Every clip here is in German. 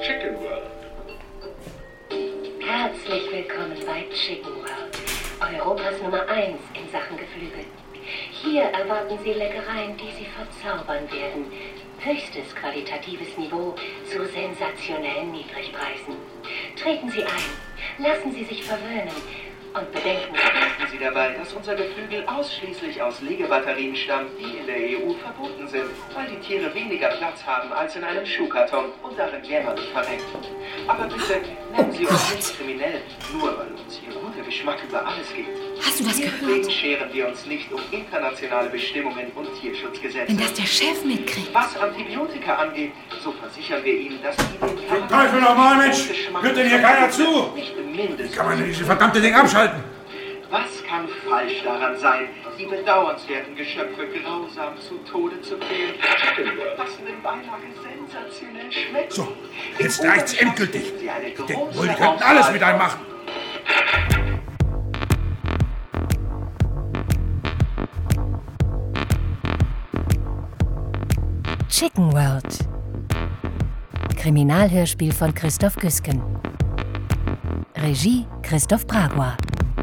Chicken World. Herzlich willkommen bei Chicken World, Europas Nummer 1 in Sachen Geflügel. Hier erwarten Sie Leckereien, die Sie verzaubern werden. Höchstes qualitatives Niveau zu sensationellen Niedrigpreisen. Treten Sie ein, lassen Sie sich verwöhnen und bedenken Sie dabei, dass unser Geflügel ausschließlich aus Legebatterien stammt, die in der EU verboten sind, weil die Tiere weniger Platz haben als in einem Schuhkarton und darin jämmerlich verrecken. Aber bitte nennen Sie uns nicht kriminell, nur weil uns Ihr guter Geschmack über alles geht. Hast du das gehört? Deswegen scheren wir uns nicht um internationale Bestimmungen und Tierschutzgesetze. Wenn das der Chef mitkriegt. Was Antibiotika angeht, so versichern wir Ihnen, dass die den Teufel nochmal, Mensch! Hört denn hier keiner zu? nicht im Mindesten. Kann man denn dieses verdammte Ding abschalten? Was kann falsch daran sein, die bedauernswerten Geschöpfe grausam zu Tode zu quälen? Passenden Beilage sensationell schmeckt. So, jetzt reicht's endgültig. Ich denke wohl, die könnten alles mit einem machen. Chicken World. Kriminalhörspiel von Christoph Güsken. Regie Christoph Bragua.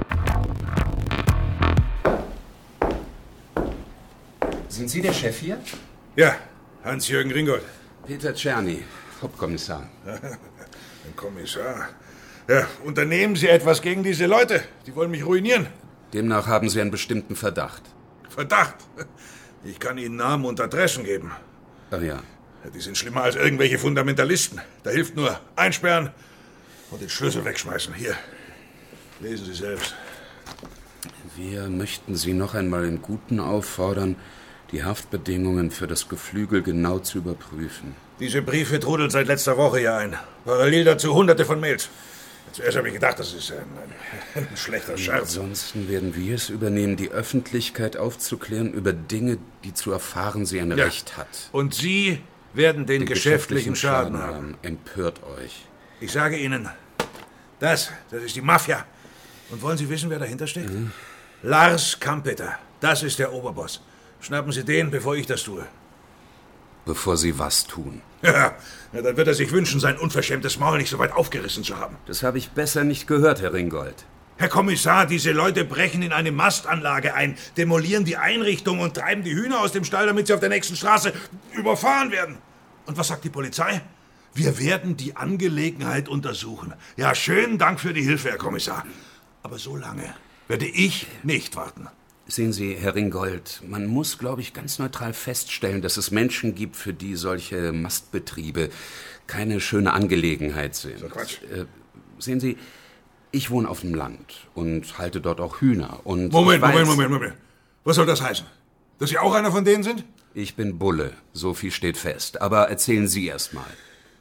Sind Sie der Chef hier? Ja, Hans-Jürgen Ringold. Peter Czerny, Hauptkommissar. Ein Kommissar. Ja, unternehmen Sie etwas gegen diese Leute. Die wollen mich ruinieren. Demnach haben Sie einen bestimmten Verdacht. Verdacht. Ich kann Ihnen Namen und Adressen geben. Ach ja. Die sind schlimmer als irgendwelche Fundamentalisten. Da hilft nur einsperren und den Schlüssel wegschmeißen. Hier, lesen Sie selbst. Wir möchten Sie noch einmal im Guten auffordern, die Haftbedingungen für das Geflügel genau zu überprüfen. Diese Briefe trudeln seit letzter Woche hier ein. Parallel dazu hunderte von Mails. Zuerst habe ich gedacht, das ist ein schlechter Scherz. Ansonsten werden wir es übernehmen, die Öffentlichkeit aufzuklären über Dinge, die zu erfahren sie ein Recht hat. Und Sie werden den geschäftlichen Schaden haben. Empört euch. Ich sage Ihnen, das ist die Mafia. Und wollen Sie wissen, wer dahinter steckt? Lars Kampeter. Das ist der Oberboss. Schnappen Sie den, bevor ich das tue. Bevor Sie was tun? Ja, dann wird er sich wünschen, sein unverschämtes Maul nicht so weit aufgerissen zu haben. Das habe ich besser nicht gehört, Herr Ringold. Herr Kommissar, diese Leute brechen in eine Mastanlage ein, demolieren die Einrichtung und treiben die Hühner aus dem Stall, damit sie auf der nächsten Straße überfahren werden. Und was sagt die Polizei? Wir werden die Angelegenheit untersuchen. Ja, schönen Dank für die Hilfe, Herr Kommissar. Aber so lange werde ich nicht warten. Sehen Sie, Herr Ringold, man muss, glaube ich, ganz neutral feststellen, dass es Menschen gibt, für die solche Mastbetriebe keine schöne Angelegenheit sind. So Quatsch. Sehen Sie, ich wohne auf dem Land und halte dort auch Hühner. Und Moment. Was soll das heißen? Dass Sie auch einer von denen sind? Ich bin Bulle, so viel steht fest. Aber erzählen Sie erst mal.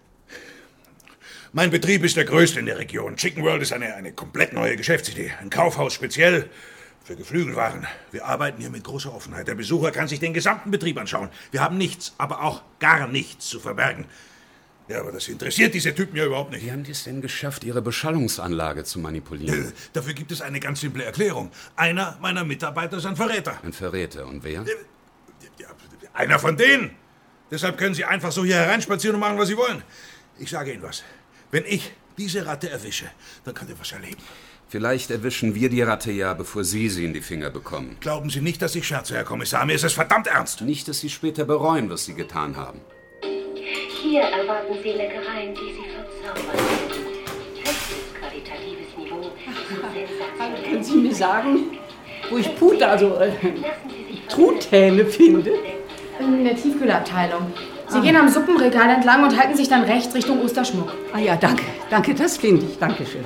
Mein Betrieb ist der größte in der Region. Chicken World ist eine komplett neue Geschäftsidee. Ein Kaufhaus speziell für Geflügelwaren. Wir arbeiten hier mit großer Offenheit. Der Besucher kann sich den gesamten Betrieb anschauen. Wir haben nichts, aber auch gar nichts zu verbergen. Ja, aber das interessiert diese Typen ja überhaupt nicht. Wie haben die es denn geschafft, Ihre Beschallungsanlage zu manipulieren? Dafür gibt es eine ganz simple Erklärung. Einer meiner Mitarbeiter ist ein Verräter. Ein Verräter. Und wer? Ja, einer von denen. Deshalb können Sie einfach so hier hereinspazieren und machen, was Sie wollen. Ich sage Ihnen was. Wenn ich diese Ratte erwische, dann könnt ihr was erleben. Vielleicht erwischen wir die Ratte ja, bevor Sie sie in die Finger bekommen. Glauben Sie nicht, dass ich scherze, Herr Kommissar. Mir ist es verdammt ernst. Nicht, dass Sie später bereuen, was Sie getan haben. Hier erwarten Sie Leckereien, die Sie verzaubern werden. Höchstes qualitatives Niveau zu sensationell. Können Sie mir sagen, wo ich Pute, also Truthähne finde? In der Tiefkühlabteilung. Sie gehen am Suppenregal entlang und halten sich dann rechts Richtung Osterschmuck. Ah ja, danke. Danke, das finde ich. Dankeschön.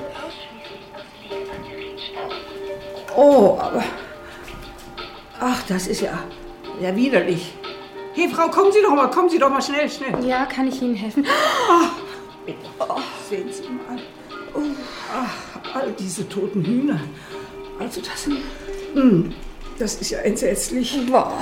Oh, aber... Ach, das ist ja widerlich. Hey, Frau, kommen Sie doch mal schnell. Ja, kann ich Ihnen helfen? Oh, sehen Sie mal. Oh, ach, all diese toten Hühner. Also das ist ja entsetzlich. Boah.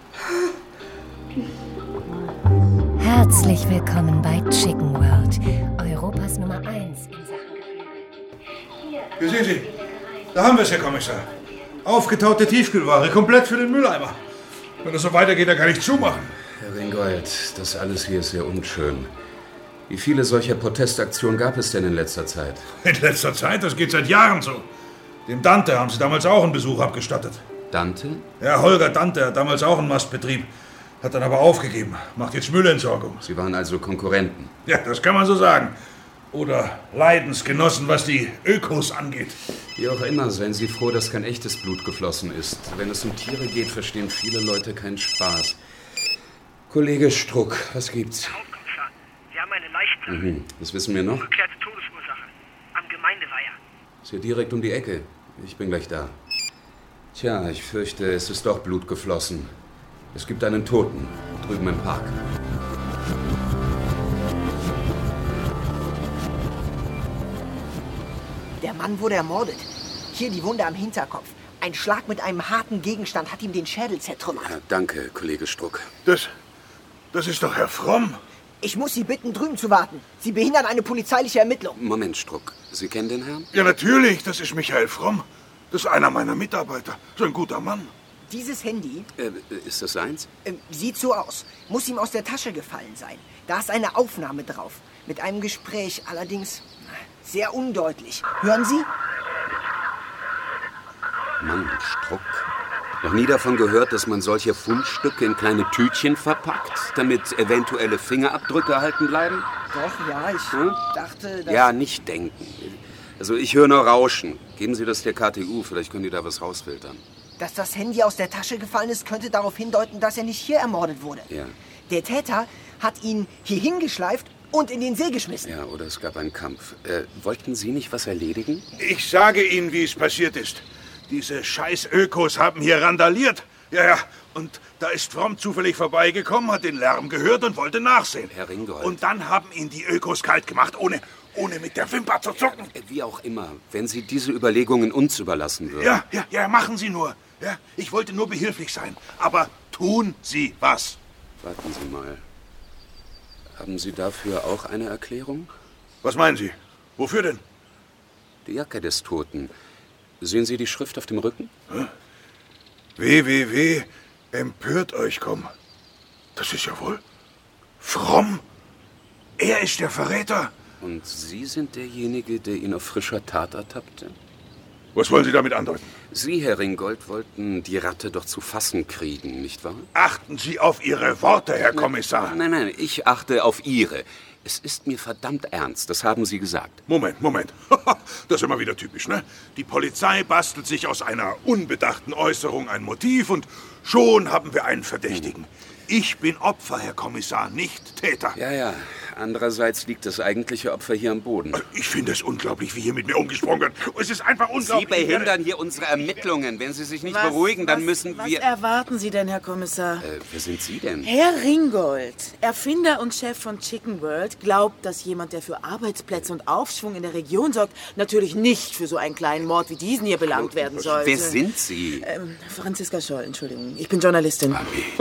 Herzlich willkommen bei Chicken World, Europas Nummer 1 in Sachen Geflügel. Hier sehen Sie, da haben wir es, Herr Kommissar. Aufgetaute Tiefkühlware, komplett für den Mülleimer. Wenn das so weitergeht, dann kann ich zumachen. Herr Ringold, das alles hier ist sehr unschön. Wie viele solcher Protestaktionen gab es denn in letzter Zeit? In letzter Zeit? Das geht seit Jahren so. Dem Dante haben sie damals auch einen Besuch abgestattet. Dante? Ja, Holger Dante hat damals auch einen Mastbetrieb. Hat dann aber aufgegeben. Macht jetzt Müllentsorgung. Sie waren also Konkurrenten? Ja, das kann man so sagen. Oder Leidensgenossen, was die Ökos angeht. Wie auch immer, seien Sie froh, dass kein echtes Blut geflossen ist. Wenn es um Tiere geht, verstehen viele Leute keinen Spaß. Kollege Struck, was gibt's? Herr Hauptkommissar, wir haben eine Leichenplage. Das wissen wir noch. Ungeklärte Todesursache. Am Gemeindeweiher. Ist hier direkt um die Ecke. Ich bin gleich da. Tja, ich fürchte, es ist doch Blut geflossen. Es gibt einen Toten, drüben im Park. Der Mann wurde ermordet. Hier die Wunde am Hinterkopf. Ein Schlag mit einem harten Gegenstand hat ihm den Schädel zertrümmert. Ja, danke, Kollege Struck. Das ist doch Herr Fromm. Ich muss Sie bitten, drüben zu warten. Sie behindern eine polizeiliche Ermittlung. Moment, Struck. Sie kennen den Herrn? Ja, natürlich. Das ist Michael Fromm. Das ist einer meiner Mitarbeiter. So ein guter Mann. Dieses Handy Ist das seins? sieht so aus. Muss ihm aus der Tasche gefallen sein. Da ist eine Aufnahme drauf. Mit einem Gespräch, allerdings sehr undeutlich. Hören Sie? Mann, Struck. Noch nie davon gehört, dass man solche Fundstücke in kleine Tütchen verpackt, damit eventuelle Fingerabdrücke erhalten bleiben? Doch, ja, ich dachte, dass... Ja, nicht denken. Also ich höre nur Rauschen. Geben Sie das der KTU, vielleicht können die da was rausfiltern. Dass das Handy aus der Tasche gefallen ist, könnte darauf hindeuten, dass er nicht hier ermordet wurde. Ja. Der Täter hat ihn hier hingeschleift und in den See geschmissen. Ja, oder es gab einen Kampf. Wollten Sie nicht was erledigen? Ich sage Ihnen, wie es passiert ist. Diese scheiß Ökos haben hier randaliert. Ja, und da ist Fromm zufällig vorbeigekommen, hat den Lärm gehört und wollte nachsehen. Herr Ringgold. Und dann haben ihn die Ökos kalt gemacht, ohne mit der Wimper zu zucken. Wie auch immer, wenn Sie diese Überlegungen uns überlassen würden. Ja, machen Sie nur. Ja, ich wollte nur behilflich sein. Aber tun Sie was. Warten Sie mal. Haben Sie dafür auch eine Erklärung? Was meinen Sie? Wofür denn? Die Jacke des Toten. Sehen Sie die Schrift auf dem Rücken? www.empörteuch.com. Das ist ja wohl Fromm. Er ist der Verräter. Und Sie sind derjenige, der ihn auf frischer Tat ertappte? Was wollen Sie damit andeuten? Sie, Herr Ringgold, wollten die Ratte doch zu fassen kriegen, nicht wahr? Achten Sie auf Ihre Worte, Herr Kommissar. Nein, ich achte auf Ihre. Es ist mir verdammt ernst, das haben Sie gesagt. Moment. Das ist immer wieder typisch, ne? Die Polizei bastelt sich aus einer unbedachten Äußerung ein Motiv und schon haben wir einen Verdächtigen. Ich bin Opfer, Herr Kommissar, nicht Täter. Ja. Andererseits liegt das eigentliche Opfer hier am Boden. Ich finde es unglaublich, wie hier mit mir umgesprungen wird. Es ist einfach unglaublich. Sie behindern hier unsere Ermittlungen. Wenn Sie sich nicht beruhigen, dann müssen wir... Was erwarten Sie denn, Herr Kommissar? Wer sind Sie denn? Herr Ringgold, Erfinder und Chef von Chicken World, glaubt, dass jemand, der für Arbeitsplätze und Aufschwung in der Region sorgt, natürlich nicht für so einen kleinen Mord wie diesen hier belangt werden sollte. Wer sind Sie? Franziska Scholl, Entschuldigung. Ich bin Journalistin.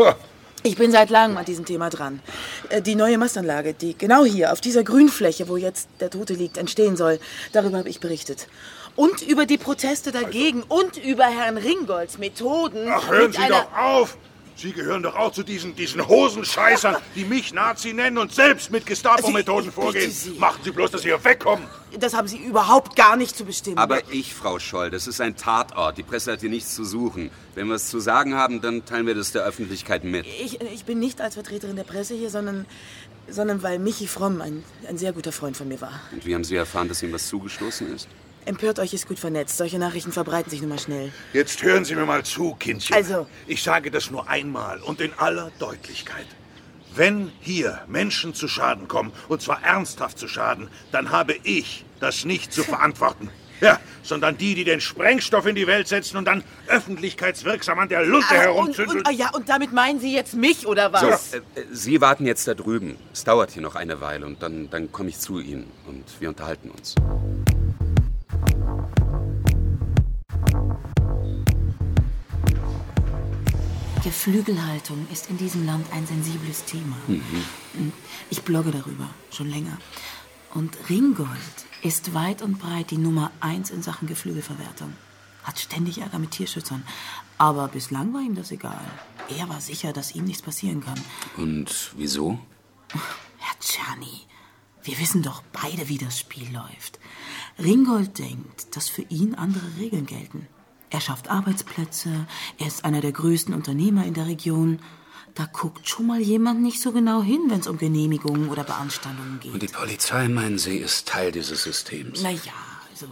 Ich bin seit langem an diesem Thema dran. Die neue Mastanlage, die genau hier, auf dieser Grünfläche, wo jetzt der Tote liegt, entstehen soll, darüber habe ich berichtet. Und über die Proteste dagegen und über Herrn Ringgolds Methoden. Ach, hören Sie doch auf! Sie gehören doch auch zu diesen Hosenscheißern, die mich Nazi nennen und selbst mit Gestapo-Methoden vorgehen. Machen Sie bloß, dass Sie hier wegkommen. Das haben Sie überhaupt gar nicht zu bestimmen. Aber ich, Frau Scholl, das ist ein Tatort. Die Presse hat hier nichts zu suchen. Wenn wir es zu sagen haben, dann teilen wir das der Öffentlichkeit mit. Ich bin nicht als Vertreterin der Presse hier, sondern weil Michi Fromm ein sehr guter Freund von mir war. Und wie haben Sie erfahren, dass ihm was zugestoßen ist? Empört euch ist gut vernetzt. Solche Nachrichten verbreiten sich nun mal schnell. Jetzt hören Sie mir mal zu, Kindchen. Also. Ich sage das nur einmal und in aller Deutlichkeit. Wenn hier Menschen zu Schaden kommen, und zwar ernsthaft zu Schaden, dann habe ich das nicht zu verantworten. Ja, sondern die den Sprengstoff in die Welt setzen und dann öffentlichkeitswirksam an der Lunte herumzündeln. Und damit meinen Sie jetzt mich, oder was? So, Sie warten jetzt da drüben. Es dauert hier noch eine Weile und dann komme ich zu Ihnen und wir unterhalten uns. Geflügelhaltung ist in diesem Land ein sensibles Thema. Ich blogge darüber, schon länger. Und Ringgold ist weit und breit die Nummer 1 in Sachen Geflügelverwertung. Hat ständig Ärger mit Tierschützern. Aber bislang war ihm das egal. Er war sicher, dass ihm nichts passieren kann. Und wieso? Herr Czerny, Wir wissen doch beide, wie das Spiel läuft. Ringgold denkt, dass für ihn andere Regeln gelten. Er schafft Arbeitsplätze, er ist einer der größten Unternehmer in der Region. Da guckt schon mal jemand nicht so genau hin, wenn es um Genehmigungen oder Beanstandungen geht. Und die Polizei, meinen Sie, ist Teil dieses Systems? Na ja, also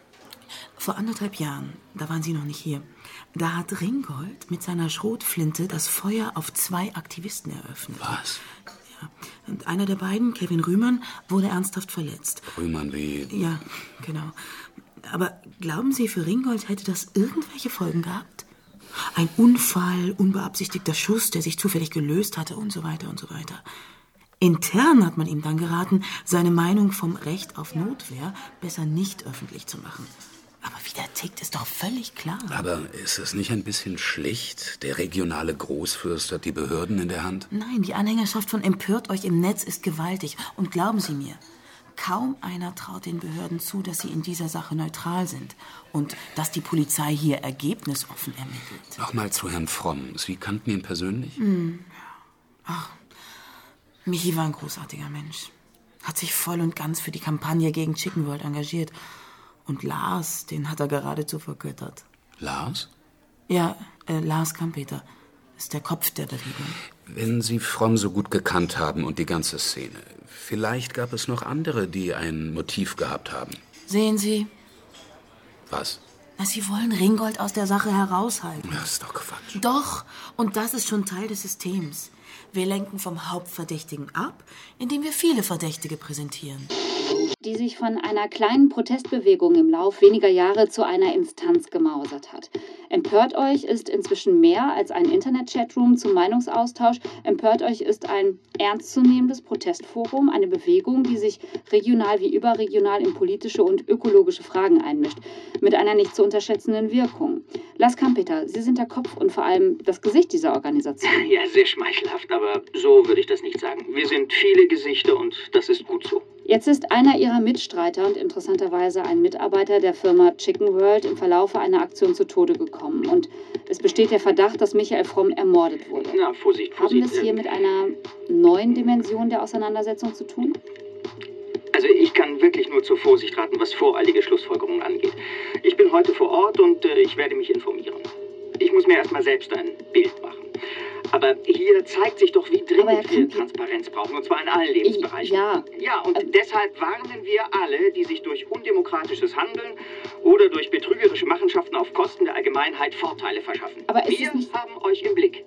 vor 1,5 Jahren, da waren Sie noch nicht hier, da hat Ringgold mit seiner Schrotflinte das Feuer auf 2 Aktivisten eröffnet. Was? Ja, und einer der beiden, Kevin Rühmann, wurde ernsthaft verletzt. Rühmann wie? Ja, genau. Aber glauben Sie, für Ringgold hätte das irgendwelche Folgen gehabt? Ein Unfall, unbeabsichtigter Schuss, der sich zufällig gelöst hatte und so weiter und so weiter. Intern hat man ihm dann geraten, seine Meinung vom Recht auf Notwehr besser nicht öffentlich zu machen. Aber wie der tickt, ist doch völlig klar. Aber ist es nicht ein bisschen schlicht? Der regionale Großfürst hat die Behörden in der Hand? Nein, die Anhängerschaft von Empört euch im Netz ist gewaltig. Und glauben Sie mir, kaum einer traut den Behörden zu, dass sie in dieser Sache neutral sind. Und dass die Polizei hier ergebnisoffen ermittelt. Nochmal zu Herrn Fromm. Sie kannten ihn persönlich? Ach, Michi war ein großartiger Mensch. Hat sich voll und ganz für die Kampagne gegen Chicken World engagiert. Und Lars, den hat er geradezu vergöttert. Lars? Ja, Lars Kampeter ist der Kopf der Bewegung. Wenn Sie Fromm so gut gekannt haben und die ganze Szene, vielleicht gab es noch andere, die ein Motiv gehabt haben. Sehen Sie? Was? Na, Sie wollen Ringgold aus der Sache heraushalten. Das ist doch Quatsch. Doch, und das ist schon Teil des Systems. Wir lenken vom Hauptverdächtigen ab, indem wir viele Verdächtige präsentieren. Die sich von einer kleinen Protestbewegung im Lauf weniger Jahre zu einer Instanz gemausert hat. Empört euch ist inzwischen mehr als ein Internet-Chatroom zum Meinungsaustausch. Empört euch ist ein ernstzunehmendes Protestforum, eine Bewegung, die sich regional wie überregional in politische und ökologische Fragen einmischt, mit einer nicht zu unterschätzenden Wirkung. Lars Kampeter, Sie sind der Kopf und vor allem das Gesicht dieser Organisation. Ja, sehr schmeichelhaft, aber so würde ich das nicht sagen. Wir sind viele Gesichter und das ist gut so. Jetzt ist einer ihrer Mitstreiter und interessanterweise ein Mitarbeiter der Firma Chicken World im Verlaufe einer Aktion zu Tode gekommen. Und es besteht der Verdacht, dass Michael Fromm ermordet wurde. Na, Vorsicht. Haben wir es hier mit einer neuen Dimension der Auseinandersetzung zu tun? Also ich kann wirklich nur zur Vorsicht raten, was voreilige Schlussfolgerungen angeht. Ich bin heute vor Ort und ich werde mich informieren. Ich muss mir erstmal selbst ein Bild machen. Aber hier zeigt sich doch, wie dringend wir Transparenz brauchen, und zwar in allen Lebensbereichen. Ja, und deshalb warnen wir alle, die sich durch undemokratisches Handeln oder durch betrügerische Machenschaften auf Kosten der Allgemeinheit Vorteile verschaffen. Aber wir haben euch im Blick.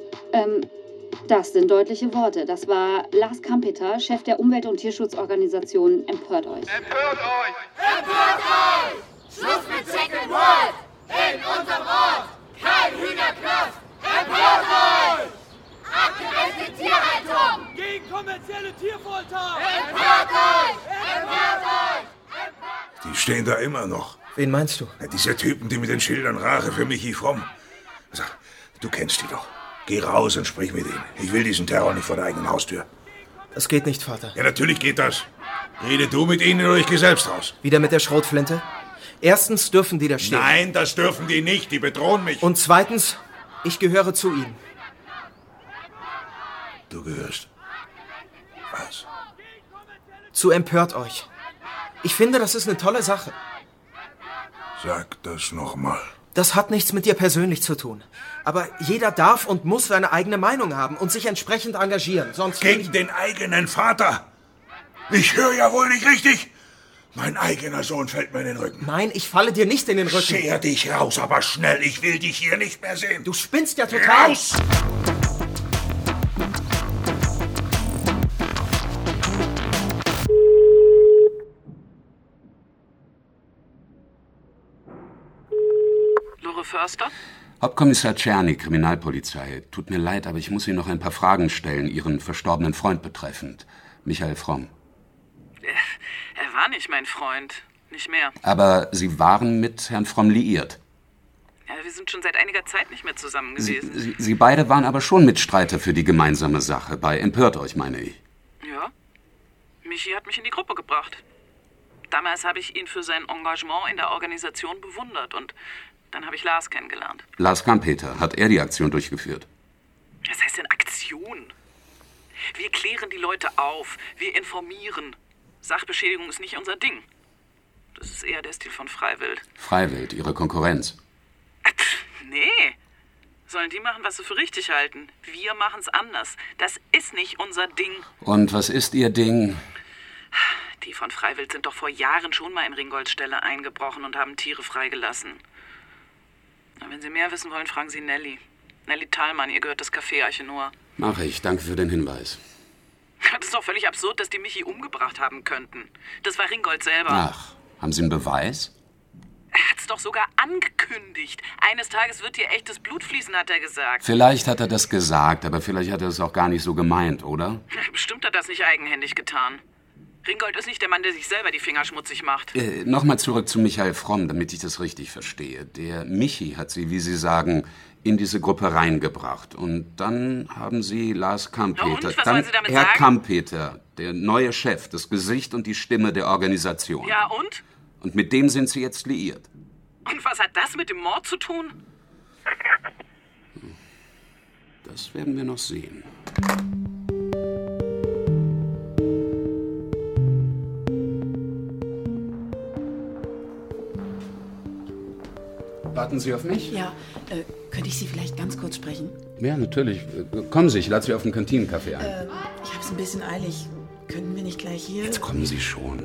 Das sind deutliche Worte. Das war Lars Kampeter, Chef der Umwelt- und Tierschutzorganisation Empört euch. Empört euch! Empört euch! Schluss mit Chicken World! In unserem Ort! Kein Hühnerknast! Empört euch! Abgerechte Tierhaltung! Gegen kommerzielle Tierfolter! Empört euch! Empört euch! Die stehen da immer noch. Wen meinst du? Ja, diese Typen, die mit den Schildern Rache für Michi Fromm. Also, du kennst die doch. Geh raus und sprich mit ihnen. Ich will diesen Terror nicht vor der eigenen Haustür. Das geht nicht, Vater. Ja, natürlich geht das. Rede du mit ihnen oder ich geh selbst raus. Wieder mit der Schrotflinte? Erstens dürfen die da stehen. Nein, das dürfen die nicht. Die bedrohen mich. Und zweitens, ich gehöre zu ihnen. Du gehörst. Was? Zu Empört euch. Ich finde, das ist eine tolle Sache. Sag das nochmal. Das hat nichts mit dir persönlich zu tun. Aber jeder darf und muss seine eigene Meinung haben und sich entsprechend engagieren. Sonst gegen den eigenen Vater? Ich höre ja wohl nicht richtig. Mein eigener Sohn fällt mir in den Rücken. Nein, ich falle dir nicht in den Rücken. Scher dich raus, aber schnell. Ich will dich hier nicht mehr sehen. Du spinnst ja total. Raus! Lore Förster? Hauptkommissar Czerny, Kriminalpolizei. Tut mir leid, aber ich muss Ihnen noch ein paar Fragen stellen, Ihren verstorbenen Freund betreffend. Michael Fromm. Er war nicht mein Freund. Nicht mehr. Aber Sie waren mit Herrn Fromm liiert. Ja, wir sind schon seit einiger Zeit nicht mehr zusammen gewesen. Sie beide waren aber schon Mitstreiter für die gemeinsame Sache. Bei Empört euch, meine ich. Ja. Michi hat mich in die Gruppe gebracht. Damals habe ich ihn für sein Engagement in der Organisation bewundert und dann habe ich Lars kennengelernt. Lars Kampeter, hat er die Aktion durchgeführt? Was heißt denn Aktion? Wir klären die Leute auf, wir informieren. Sachbeschädigung ist nicht unser Ding. Das ist eher der Stil von Freiwild. Freiwild, Ihre Konkurrenz. Nee. Sollen die machen, was sie für richtig halten. Wir machen's anders. Das ist nicht unser Ding. Und was ist Ihr Ding? Die von Freiwild sind doch vor Jahren schon mal in Ringolds Stelle eingebrochen und haben Tiere freigelassen. Na, wenn Sie mehr wissen wollen, fragen Sie Nelly. Nelly Thalmann, ihr gehört das Café Arche Noah. Mache ich. Danke für den Hinweis. Das ist doch völlig absurd, dass die Michi umgebracht haben könnten. Das war Ringold selber. Ach, haben Sie einen Beweis? Er hat's doch sogar angekündigt. Eines Tages wird hier echtes Blut fließen, hat er gesagt. Vielleicht hat er das gesagt, aber vielleicht hat er es auch gar nicht so gemeint, oder? Bestimmt hat er das nicht eigenhändig getan. Ringold ist nicht der Mann, der sich selber die Finger schmutzig macht. Nochmal zurück zu Michael Fromm, damit ich das richtig verstehe. Der Michi hat Sie, wie Sie sagen, in diese Gruppe reingebracht. Und dann haben Sie Lars Kampeter. Und, was wollen Sie damit Herr sagen? Kampeter, der neue Chef, das Gesicht und die Stimme der Organisation. Ja, und? Und mit dem sind Sie jetzt liiert. Und was hat das mit dem Mord zu tun? Das werden wir noch sehen. Warten Sie auf mich? Ja, könnte ich Sie vielleicht ganz kurz sprechen? Ja, natürlich. Kommen Sie, ich lade Sie auf einen Kantinencafé ein. Ich habe es ein bisschen eilig. Könnten wir nicht gleich hier... Jetzt kommen Sie schon.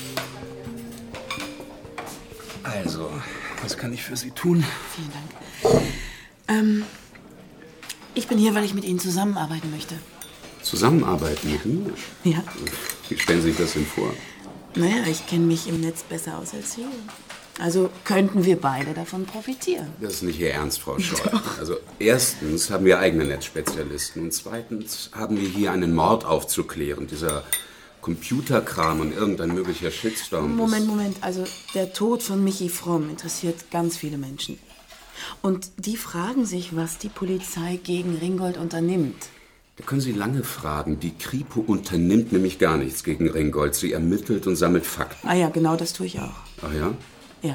Also, was kann ich für Sie tun? Vielen Dank. Ich bin hier, weil ich mit Ihnen zusammenarbeiten möchte. Zusammenarbeiten mit mir? Ja. Wie stellen Sie sich das denn vor? Naja, ich kenne mich im Netz besser aus als Sie. Also könnten wir beide davon profitieren. Das ist nicht Ihr Ernst, Frau Scholl. Also erstens haben wir eigene Netzspezialisten und zweitens haben wir hier einen Mord aufzuklären. Dieser Computerkram und irgendein möglicher Shitstorm. Moment. Also der Tod von Michi Fromm interessiert ganz viele Menschen. Und die fragen sich, was die Polizei gegen Ringold unternimmt. Da können Sie lange fragen. Die Kripo unternimmt nämlich gar nichts gegen Ringold. Sie ermittelt und sammelt Fakten. Ah ja, genau, das tue ich auch. Ach ja? Ja.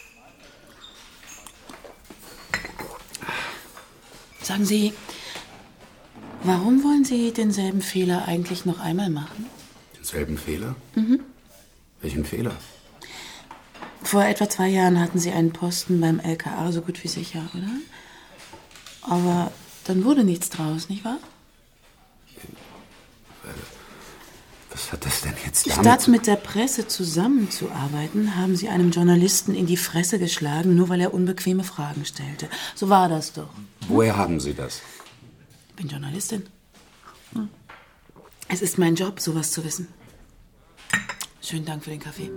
Sagen Sie, warum wollen Sie denselben Fehler eigentlich noch einmal machen? Denselben Fehler? Mhm. Welchen Fehler? Vor etwa 2 Jahren hatten Sie einen Posten beim LKA, so gut wie sicher, oder? Aber dann wurde nichts draus, nicht wahr? Was hat das denn jetzt damit? Statt mit der Presse zusammenzuarbeiten, haben Sie einem Journalisten in die Fresse geschlagen, nur weil er unbequeme Fragen stellte. So war das doch. Woher haben Sie das? Ich bin Journalistin. Es ist mein Job, sowas zu wissen. Schönen Dank für den Kaffee.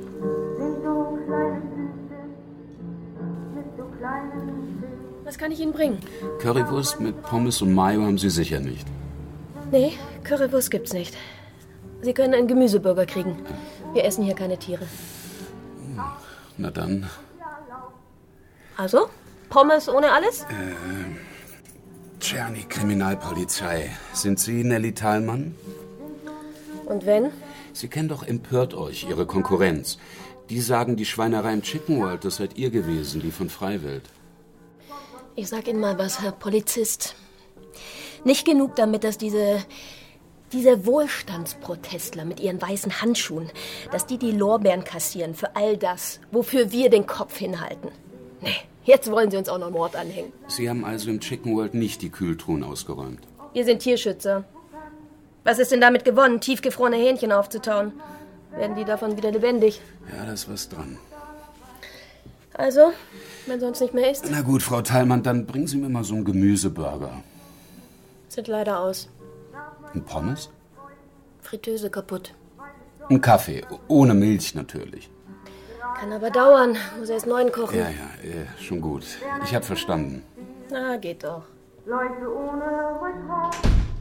Was kann ich Ihnen bringen? Currywurst mit Pommes und Mayo haben Sie sicher nicht. Nee, Currywurst gibt's nicht. Sie können einen Gemüseburger kriegen. Wir essen hier keine Tiere. Na dann. Also? Pommes ohne alles? Czerny, Kriminalpolizei. Sind Sie Nelly Thalmann? Und wenn? Sie kennen doch Empört euch, Ihre Konkurrenz. Die sagen, die Schweinerei im Chicken World, das seid ihr gewesen, die von Freiwild. Ich sag Ihnen mal was, Herr Polizist. Nicht genug damit, dass diese Wohlstandsprotestler mit ihren weißen Handschuhen, dass die Lorbeeren kassieren für all das, wofür wir den Kopf hinhalten. Nee, jetzt wollen sie uns auch noch Mord anhängen. Sie haben also im Chicken World nicht die Kühltruhen ausgeräumt. Wir sind Tierschützer. Was ist denn damit gewonnen, tiefgefrorene Hähnchen aufzutauen? Werden die davon wieder lebendig? Ja, da ist was dran. Also, wenn sonst nicht mehr ist? Na gut, Frau Thalmann, dann bringen Sie mir mal so einen Gemüseburger. Sind leider aus. Ein Pommes? Fritteuse kaputt. Ein Kaffee, ohne Milch natürlich. Kann aber dauern. Muss erst neuen kochen. Ja, schon gut. Ich hab verstanden. Na, geht doch. Leute ohne Rückgrat.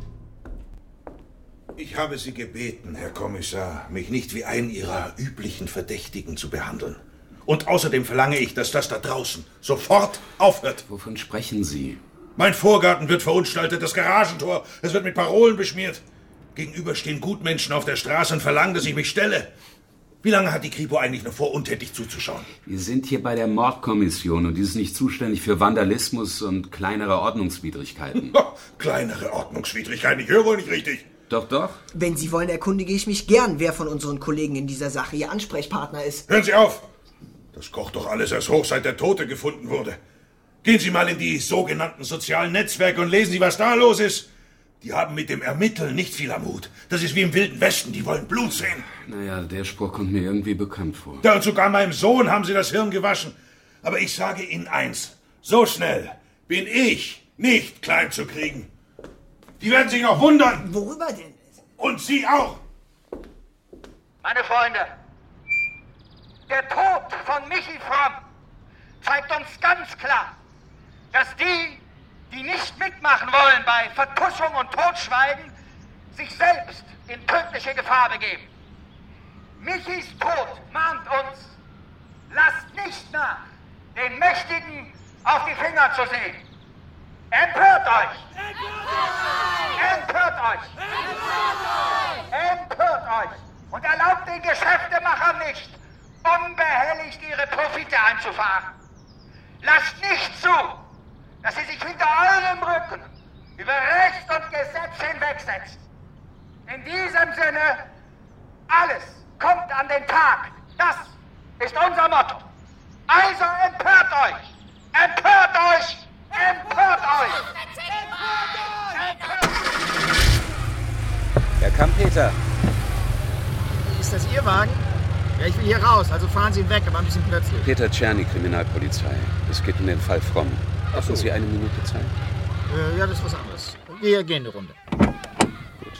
Ich habe Sie gebeten, Herr Kommissar, mich nicht wie einen Ihrer üblichen Verdächtigen zu behandeln. Und außerdem verlange ich, dass das da draußen sofort aufhört. Wovon sprechen Sie? Mein Vorgarten wird verunstaltet, das Garagentor, es wird mit Parolen beschmiert. Gegenüber stehen Gutmenschen auf der Straße und verlangen, dass ich mich stelle. Wie lange hat die Kripo eigentlich noch vor, untätig zuzuschauen? Wir sind hier bei der Mordkommission und die ist nicht zuständig für Vandalismus und kleinere Ordnungswidrigkeiten. Kleinere Ordnungswidrigkeiten, ich höre wohl nicht richtig. Doch, doch. Wenn Sie wollen, erkundige ich mich gern, wer von unseren Kollegen in dieser Sache Ihr Ansprechpartner ist. Hören Sie auf! Das kocht doch alles erst hoch, seit der Tote gefunden wurde. Gehen Sie mal in die sogenannten sozialen Netzwerke und lesen Sie, was da los ist. Die haben mit dem Ermitteln nicht viel am Hut. Das ist wie im Wilden Westen, die wollen Blut sehen. Naja, der Spruch kommt mir irgendwie bekannt vor. Ja, und sogar meinem Sohn haben Sie das Hirn gewaschen. Aber ich sage Ihnen eins, so schnell bin ich nicht klein zu kriegen. Die werden sich noch wundern. Worüber denn? Und Sie auch. Meine Freunde, der Tod von Michi Fromm zeigt uns ganz klar, dass die nicht mitmachen wollen bei Vertuschung und Totschweigen, sich selbst in tödliche Gefahr begeben. Michis Tod mahnt uns, lasst nicht nach, den Mächtigen auf die Finger zu sehen. Empört euch! Empört euch! Empört euch! Und erlaubt den Geschäftemachern nicht, unbehelligt ihre Profite einzufahren. Lasst nicht zu, dass sie sich hinter eurem Rücken über Recht und Gesetz hinwegsetzen. In diesem Sinne, alles kommt an den Tag. Das ist unser Motto. Also empört euch! Empört euch! Empört euch! Herr Kampeter. Ist das Ihr Wagen? Ja, ich will hier raus, also fahren Sie ihn weg, aber ein bisschen plötzlich. Peter Czerny, Kriminalpolizei. Es geht um den Fall Fromm. Hätten Sie eine Minute Zeit? Ja, das ist was anderes. Wir gehen eine Runde. Gut.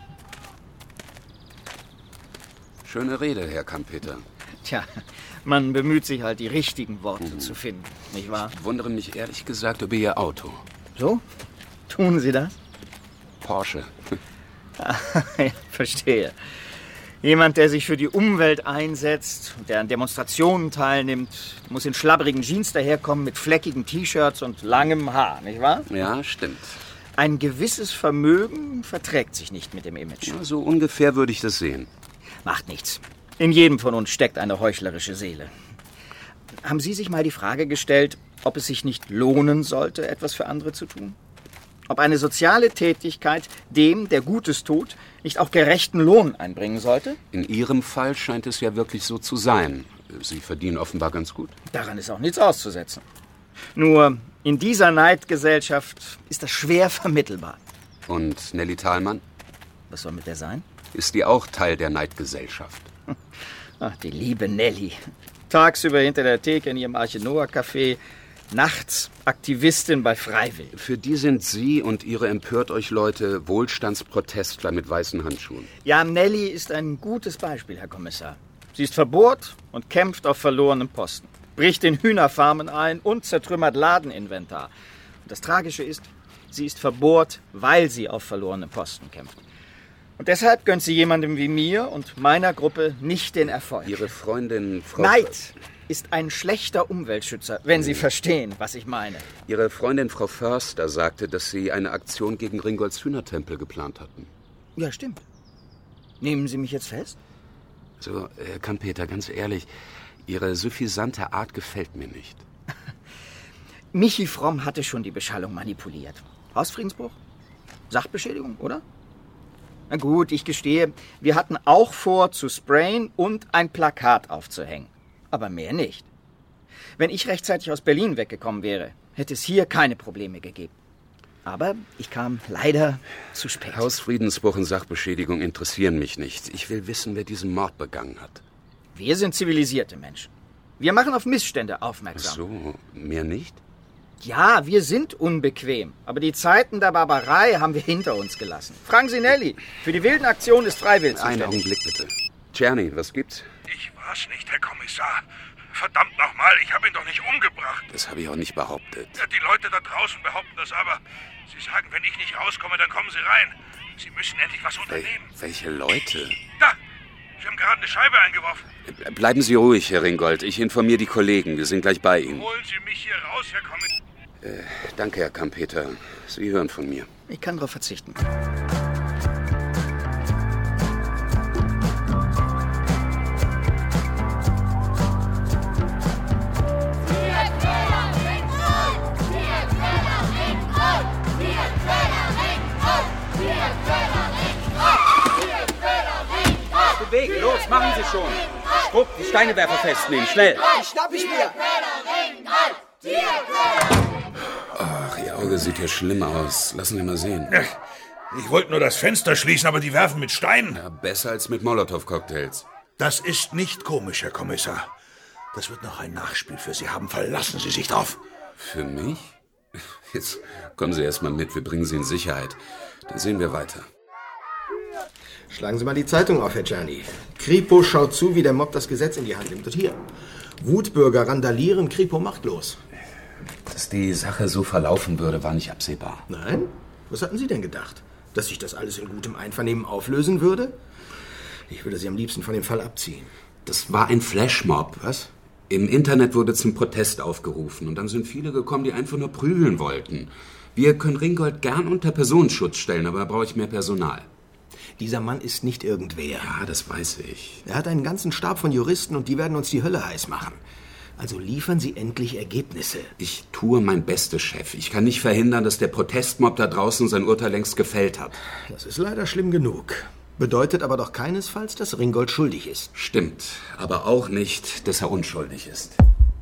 Schöne Rede, Herr Kampeter. Tja, man bemüht sich halt, die richtigen Worte zu finden, nicht wahr? Ich wundere mich ehrlich gesagt über Ihr Auto. So? Tun Sie das? Porsche. Ja, verstehe. Jemand, der sich für die Umwelt einsetzt, der an Demonstrationen teilnimmt, muss in schlabbrigen Jeans daherkommen mit fleckigen T-Shirts und langem Haar, nicht wahr? Ja, stimmt. Ein gewisses Vermögen verträgt sich nicht mit dem Image. Ja, so ungefähr würde ich das sehen. Macht nichts. In jedem von uns steckt eine heuchlerische Seele. Haben Sie sich mal die Frage gestellt, ob es sich nicht lohnen sollte, etwas für andere zu tun? Ob eine soziale Tätigkeit dem, der Gutes tut, nicht auch gerechten Lohn einbringen sollte? In Ihrem Fall scheint es ja wirklich so zu sein. Sie verdienen offenbar ganz gut. Daran ist auch nichts auszusetzen. Nur in dieser Neidgesellschaft ist das schwer vermittelbar. Und Nelly Thalmann? Was soll mit der sein? Ist die auch Teil der Neidgesellschaft? Ach, die liebe Nelly. Tagsüber hinter der Theke in ihrem Arche Noah Café, nachts Aktivistin bei Freiwild. Für die sind Sie und Ihre Empört-euch-Leute Wohlstandsprotestler mit weißen Handschuhen. Ja, Nelly ist ein gutes Beispiel, Herr Kommissar. Sie ist verbohrt und kämpft auf verlorenem Posten, bricht in Hühnerfarmen ein und zertrümmert Ladeninventar. Und das Tragische ist, sie ist verbohrt, weil sie auf verlorenem Posten kämpft. Und deshalb gönnt sie jemandem wie mir und meiner Gruppe nicht den Erfolg. Ihre Freundin Frau... Neid ist ein schlechter Umweltschützer, wenn Sie verstehen, was ich meine. Ihre Freundin Frau Förster sagte, dass Sie eine Aktion gegen Ringolds Hühnertempel geplant hatten. Ja, stimmt. Nehmen Sie mich jetzt fest? So, Herr Kampeter, ganz ehrlich, Ihre suffisante Art gefällt mir nicht. Michi Fromm hatte schon die Beschallung manipuliert. Hausfriedensbruch? Sachbeschädigung, oder? Na gut, ich gestehe, wir hatten auch vor, zu sprayen und ein Plakat aufzuhängen. Aber mehr nicht. Wenn ich rechtzeitig aus Berlin weggekommen wäre, hätte es hier keine Probleme gegeben. Aber ich kam leider zu spät. Hausfriedensbruch und Sachbeschädigung interessieren mich nicht. Ich will wissen, wer diesen Mord begangen hat. Wir sind zivilisierte Menschen. Wir machen auf Missstände aufmerksam. Ach so, mehr nicht? Ja, wir sind unbequem. Aber die Zeiten der Barbarei haben wir hinter uns gelassen. Fragen Sie Nelly. Für die wilden Aktionen ist Freiwild zuständig. Einen Augenblick, bitte. Czerny, was gibt's? Ich war's nicht, Herr Kommissar. Verdammt nochmal, ich habe ihn doch nicht umgebracht. Das habe ich auch nicht behauptet. Ja, die Leute da draußen behaupten das aber. Sie sagen, wenn ich nicht rauskomme, dann kommen Sie rein. Sie müssen endlich was unternehmen. Welche Leute? Da! Sie haben gerade eine Scheibe eingeworfen. Bleiben Sie ruhig, Herr Ringgold. Ich informiere die Kollegen. Wir sind gleich bei Ihnen. Holen Sie mich hier raus, Herr Kommissar. Danke, Herr Kampeter. Sie hören von mir. Ich kann darauf verzichten. Weg, los, machen Sie schon. Struck, die Steinewerfer festnehmen, schnell. Schnapp ich mir. Ach, Ihr Auge sieht ja schlimm aus. Lassen wir mal sehen. Ich wollte nur das Fenster schließen, aber die werfen mit Steinen. Ja, besser als mit Molotow-Cocktails. Das ist nicht komisch, Herr Kommissar. Das wird noch ein Nachspiel für Sie haben. Verlassen Sie sich drauf. Für mich? Jetzt kommen Sie erst mal mit, wir bringen Sie in Sicherheit. Dann sehen wir weiter. Schlagen Sie mal die Zeitung auf, Herr Czerny. Kripo schaut zu, wie der Mob das Gesetz in die Hand nimmt. Und hier, Wutbürger randalieren, Kripo machtlos. Dass die Sache so verlaufen würde, war nicht absehbar. Nein? Was hatten Sie denn gedacht? Dass sich das alles in gutem Einvernehmen auflösen würde? Ich würde Sie am liebsten von dem Fall abziehen. Das war ein Flashmob, was? Im Internet wurde zum Protest aufgerufen und dann sind viele gekommen, die einfach nur prügeln wollten. Wir können Ringgold gern unter Personenschutz stellen, aber da brauche ich mehr Personal. Dieser Mann ist nicht irgendwer. Ja, das weiß ich. Er hat einen ganzen Stab von Juristen und die werden uns die Hölle heiß machen. Also liefern Sie endlich Ergebnisse. Ich tue mein Bestes, Chef. Ich kann nicht verhindern, dass der Protestmob da draußen sein Urteil längst gefällt hat. Das ist leider schlimm genug. Bedeutet aber doch keinesfalls, dass Ringgold schuldig ist. Stimmt, aber auch nicht, dass er unschuldig ist.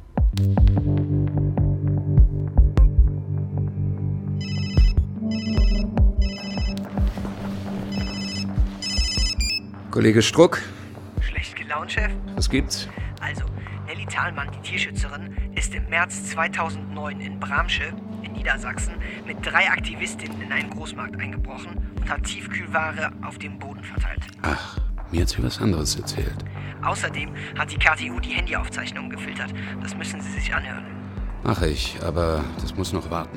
Kollege Struck. Schlecht gelaunt, Chef? Was gibt's? Also, Nelly Thalmann, die Tierschützerin, ist im März 2009 in Bramsche in Niedersachsen mit 3 Aktivistinnen in einen Großmarkt eingebrochen und hat Tiefkühlware auf dem Boden verteilt. Ach, mir hat sie was anderes erzählt. Außerdem hat die KTU die Handyaufzeichnungen gefiltert. Das müssen Sie sich anhören. Mach ich, aber das muss noch warten.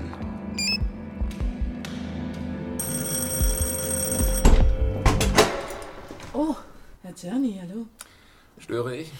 Oh, Herr Czerny, hallo. Störe ich?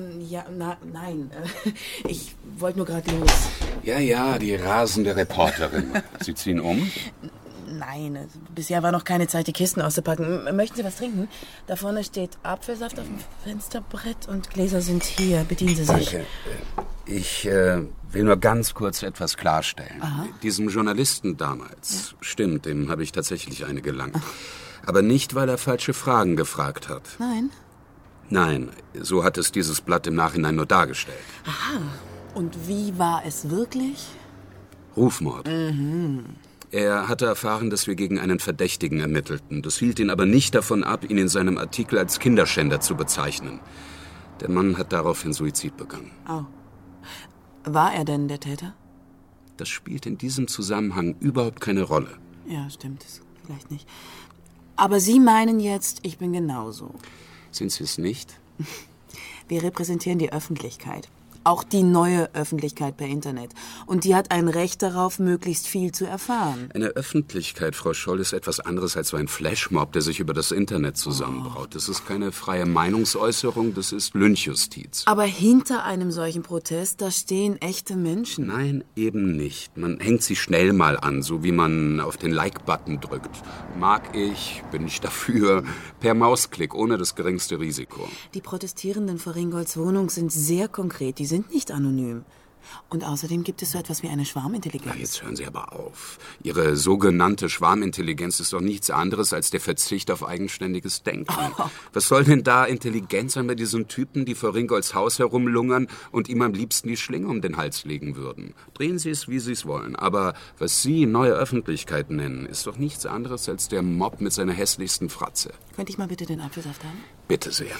Nein. Ich wollte nur gerade los. Ja, die rasende Reporterin. Sie ziehen um? Nein, bisher war noch keine Zeit, die Kisten auszupacken. Möchten Sie was trinken? Da vorne steht Apfelsaft auf dem Fensterbrett und Gläser sind hier. Bedienen Sie sich. Danke. Ich will nur ganz kurz etwas klarstellen. Aha. Diesem Journalisten damals, stimmt, dem habe ich tatsächlich eine gelangt. Aber nicht, weil er falsche Fragen gefragt hat. Nein. Nein, so hat es dieses Blatt im Nachhinein nur dargestellt. Aha. Und wie war es wirklich? Rufmord. Mhm. Er hatte erfahren, dass wir gegen einen Verdächtigen ermittelten. Das hielt ihn aber nicht davon ab, ihn in seinem Artikel als Kinderschänder zu bezeichnen. Der Mann hat daraufhin Suizid begangen. Oh. War er denn der Täter? Das spielt in diesem Zusammenhang überhaupt keine Rolle. Ja, stimmt. Das vielleicht nicht. Aber Sie meinen jetzt, ich bin genauso. Sind Sie es nicht? Wir repräsentieren die Öffentlichkeit. Auch die neue Öffentlichkeit per Internet. Und die hat ein Recht darauf, möglichst viel zu erfahren. Eine Öffentlichkeit, Frau Scholl, ist etwas anderes als so ein Flashmob, der sich über das Internet zusammenbraut. Das ist keine freie Meinungsäußerung, das ist Lynchjustiz. Aber hinter einem solchen Protest, da stehen echte Menschen. Nein, eben nicht. Man hängt sie schnell mal an, so wie man auf den Like-Button drückt. Mag ich, bin ich dafür, per Mausklick, ohne das geringste Risiko. Die Protestierenden vor Ringgolds Wohnung sind sehr konkret, die sind nicht anonym. Und außerdem gibt es so etwas wie eine Schwarmintelligenz. Na, jetzt hören Sie aber auf. Ihre sogenannte Schwarmintelligenz ist doch nichts anderes als der Verzicht auf eigenständiges Denken. Oh. Was soll denn da Intelligenz sein bei diesen Typen, die vor Ringgolds Haus herumlungern und ihm am liebsten die Schlinge um den Hals legen würden? Drehen Sie es, wie Sie es wollen. Aber was Sie neue Öffentlichkeit nennen, ist doch nichts anderes als der Mob mit seiner hässlichsten Fratze. Könnte ich mal bitte den Apfelsaft haben? Bitte sehr.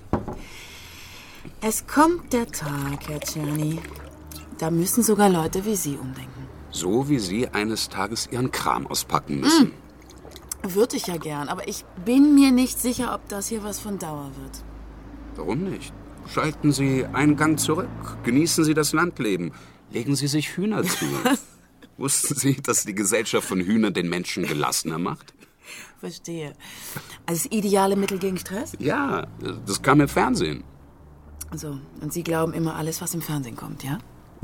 Es kommt der Tag, Herr Czerny. Da müssen sogar Leute wie Sie umdenken. So wie Sie eines Tages Ihren Kram auspacken müssen. Würde ich ja gern, aber ich bin mir nicht sicher, ob das hier was von Dauer wird. Warum nicht? Schalten Sie einen Gang zurück. Genießen Sie das Landleben. Legen Sie sich Hühner zu. Wussten Sie, dass die Gesellschaft von Hühnern den Menschen gelassener macht? Verstehe. Also das ideale Mittel gegen Stress? Ja, das kam im Fernsehen. So, und Sie glauben immer alles, was im Fernsehen kommt, ja?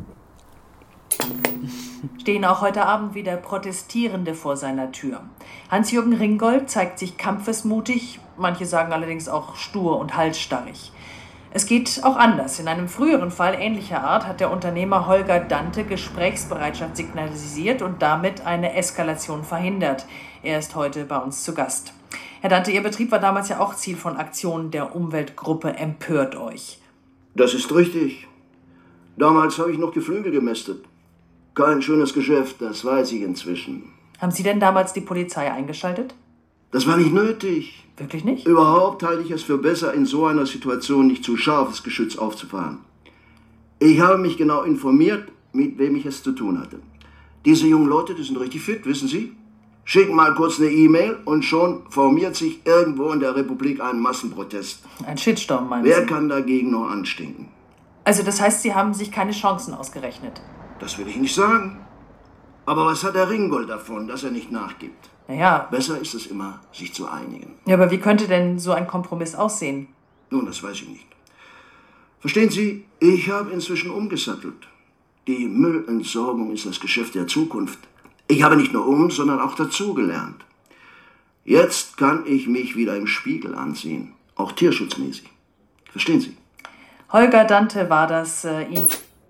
Stehen auch heute Abend wieder Protestierende vor seiner Tür. Hans-Jürgen Ringgold zeigt sich kampfesmutig, manche sagen allerdings auch stur und halsstarrig. Es geht auch anders. In einem früheren Fall ähnlicher Art hat der Unternehmer Holger Dante Gesprächsbereitschaft signalisiert und damit eine Eskalation verhindert. Er ist heute bei uns zu Gast. Herr Dante, Ihr Betrieb war damals ja auch Ziel von Aktionen der Umweltgruppe Empört euch. Das ist richtig. Damals habe ich noch Geflügel gemästet. Kein schönes Geschäft, das weiß ich inzwischen. Haben Sie denn damals die Polizei eingeschaltet? Das war nicht nötig. Wirklich nicht? Überhaupt halte ich es für besser, in so einer Situation nicht zu scharfes Geschütz aufzufahren. Ich habe mich genau informiert, mit wem ich es zu tun hatte. Diese jungen Leute, die sind richtig fit, wissen Sie? Schicken mal kurz eine E-Mail und schon formiert sich irgendwo in der Republik ein Massenprotest. Ein Shitstorm, meinen Sie? Wer kann dagegen nur anstinken? Also das heißt, Sie haben sich keine Chancen ausgerechnet? Das will ich nicht sagen. Aber was hat der Ringgold davon, dass er nicht nachgibt? Naja. Besser ist es immer, sich zu einigen. Ja, aber wie könnte denn so ein Kompromiss aussehen? Nun, das weiß ich nicht. Verstehen Sie, ich habe inzwischen umgesattelt. Die Müllentsorgung ist das Geschäft der Zukunft. Ich habe nicht nur sondern auch dazugelernt. Jetzt kann ich mich wieder im Spiegel ansehen, auch tierschutzmäßig. Verstehen Sie? Holger Dante war das, ihn...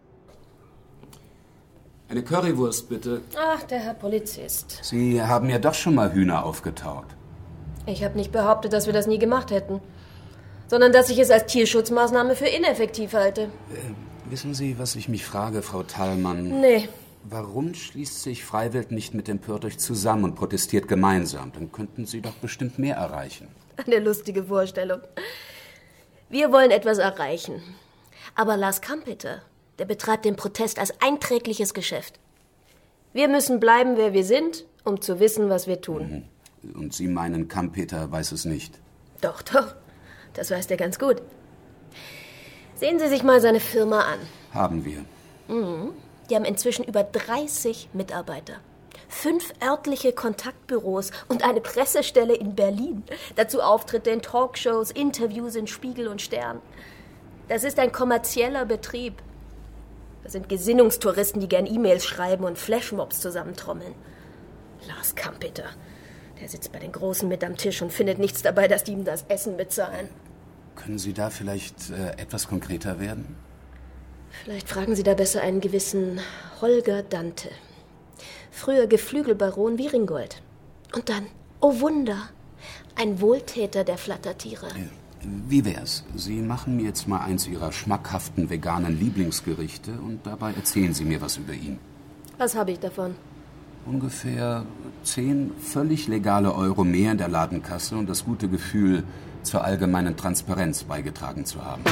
Eine Currywurst, bitte. Ach, der Herr Polizist. Sie haben ja doch schon mal Hühner aufgetaut. Ich habe nicht behauptet, dass wir das nie gemacht hätten, sondern dass ich es als Tierschutzmaßnahme für ineffektiv halte. Wissen Sie, was ich mich frage, Frau Thallmann? Nee. Warum schließt sich Freiwild nicht mit Empört euch zusammen und protestiert gemeinsam? Dann könnten Sie doch bestimmt mehr erreichen. Eine lustige Vorstellung. Wir wollen etwas erreichen. Aber Lars Kampeter, der betreibt den Protest als einträgliches Geschäft. Wir müssen bleiben, wer wir sind, um zu wissen, was wir tun. Und Sie meinen, Kampeter weiß es nicht? Doch, doch. Das weiß der ganz gut. Sehen Sie sich mal seine Firma an. Haben wir. Die haben inzwischen über 30 Mitarbeiter. 5 örtliche Kontaktbüros und eine Pressestelle in Berlin. Dazu Auftritte in Talkshows, Interviews in Spiegel und Stern. Das ist ein kommerzieller Betrieb. Das sind Gesinnungstouristen, die gern E-Mails schreiben und Flashmobs zusammentrommeln. Lars Kampeter, der sitzt bei den Großen mit am Tisch und findet nichts dabei, dass die ihm das Essen bezahlen. Können Sie da vielleicht etwas konkreter werden? Vielleicht fragen Sie da besser einen gewissen Holger Dante. Früher Geflügelbaron wie Ringgold. Und dann, oh Wunder, ein Wohltäter der Flattertiere. Wie wär's? Sie machen mir jetzt mal eins Ihrer schmackhaften veganen Lieblingsgerichte und dabei erzählen Sie mir was über ihn. Was habe ich davon? Ungefähr 10 völlig legale Euro mehr in der Ladenkasse und das gute Gefühl, zur allgemeinen Transparenz beigetragen zu haben.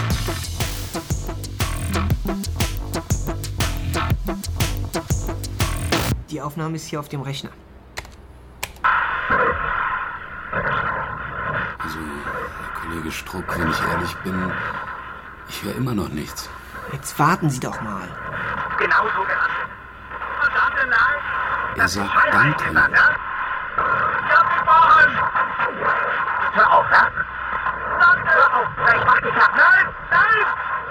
Die Aufnahme ist hier auf dem Rechner. Also, Herr Kollege Struck, wenn ich ehrlich bin, ich höre immer noch nichts. Jetzt warten Sie doch mal. Genau so gehandelt. Dante, nein! Er sagt Dante. Ich hab gebrochen! Hör auf, ja? Dante! Hör auf! Ich mach dich ab! Nein! Nein!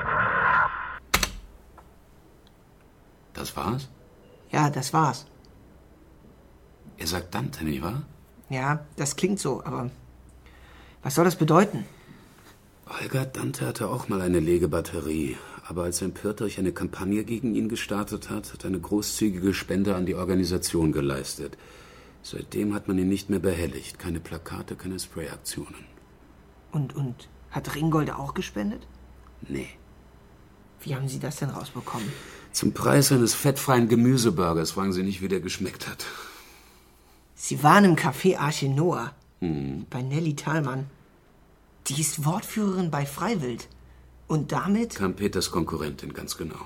Das war's? Ja, das war's. Er sagt Dante, nicht wahr? Ja, das klingt so, aber was soll das bedeuten? Holger Dante hatte auch mal eine Legebatterie. Aber als Empört euch eine Kampagne gegen ihn gestartet hat, hat er eine großzügige Spende an die Organisation geleistet. Seitdem hat man ihn nicht mehr behelligt. Keine Plakate, keine Sprayaktionen. Und hat Ringgold auch gespendet? Nee. Wie haben Sie das denn rausbekommen? Zum Preis eines fettfreien Gemüseburgers. Fragen Sie nicht, wie der geschmeckt hat. Sie waren im Café Arche Noah. Bei Nelly Thallmann. Die ist Wortführerin bei Freiwild. Und damit? Kampeters Konkurrentin, ganz genau.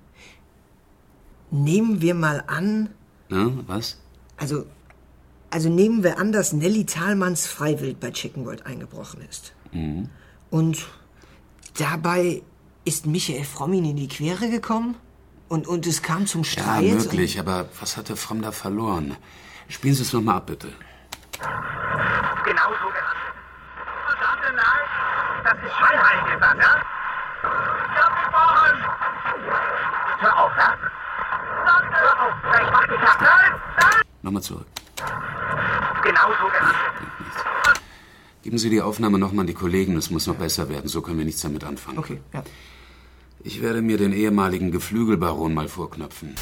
Nehmen wir mal an... Na, was? Also nehmen wir an, dass Nelly Thallmanns Freiwild bei Chicken World eingebrochen ist. Und dabei ist Michael Fromm in die Quere gekommen? Und es kam zum Streit? Ja, möglich, aber was hatte Fromm da verloren? Spielen Sie es noch mal ab, bitte. Genau so gehandelt. Dante, nein! Das ist Scheinheilig gesagt, ja? Ich hab gebrochen! Hör auf, ja? Dante! Hör auf! Ich mach dich ab! Nein! Nein! Nochmal zurück. Genau so gehandelt. Geben Sie die Aufnahme nochmal an die Kollegen, es muss noch besser werden, so können wir nichts damit anfangen. Okay, ja. Ich werde mir den ehemaligen Geflügelbaron mal vorknöpfen.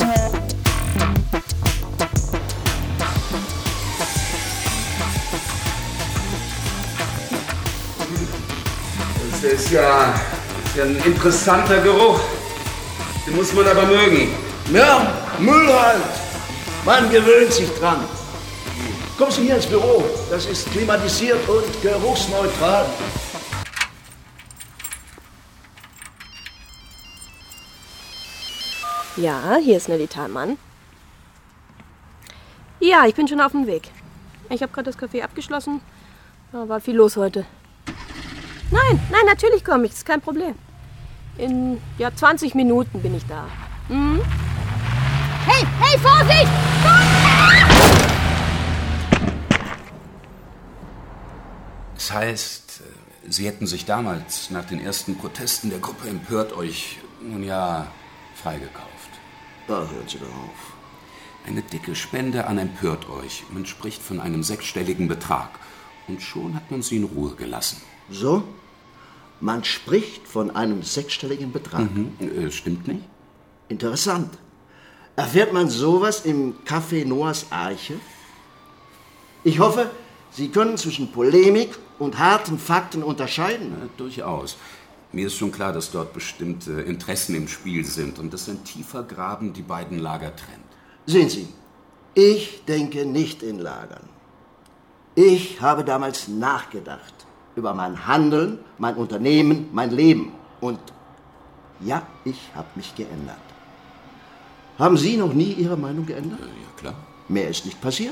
Das ist ja ein interessanter Geruch. Den muss man aber mögen. Ja, Müll halt. Man gewöhnt sich dran. Kommen Sie hier ins Büro. Das ist klimatisiert und geruchsneutral. Ja, hier ist Nelly Thalmann. Ja, ich bin schon auf dem Weg. Ich habe gerade das Café abgeschlossen. Da war viel los heute. Nein, natürlich komme ich. Das ist kein Problem. In 20 Minuten bin ich da. Mhm. Hey, Vorsicht! Das heißt, Sie hätten sich damals nach den ersten Protesten der Gruppe Empört euch, nun ja, freigekauft. Da hören Sie doch auf. Eine dicke Spende an Empört euch. Man spricht von einem 6-stelligen Betrag. Und schon hat man Sie in Ruhe gelassen. So? Man spricht von einem 6-stelligen Betrag. Stimmt nicht? Interessant. Erfährt man sowas im Café Noahs Arche? Ich hoffe, Sie können zwischen Polemik und harten Fakten unterscheiden. Ja, durchaus. Mir ist schon klar, dass dort bestimmte Interessen im Spiel sind und dass ein tiefer Graben die beiden Lager trennt. Sehen Sie, ich denke nicht in Lagern. Ich habe damals nachgedacht über mein Handeln, mein Unternehmen, mein Leben. Und ja, ich habe mich geändert. Haben Sie noch nie Ihre Meinung geändert? Ja, klar. Mehr ist nicht passiert.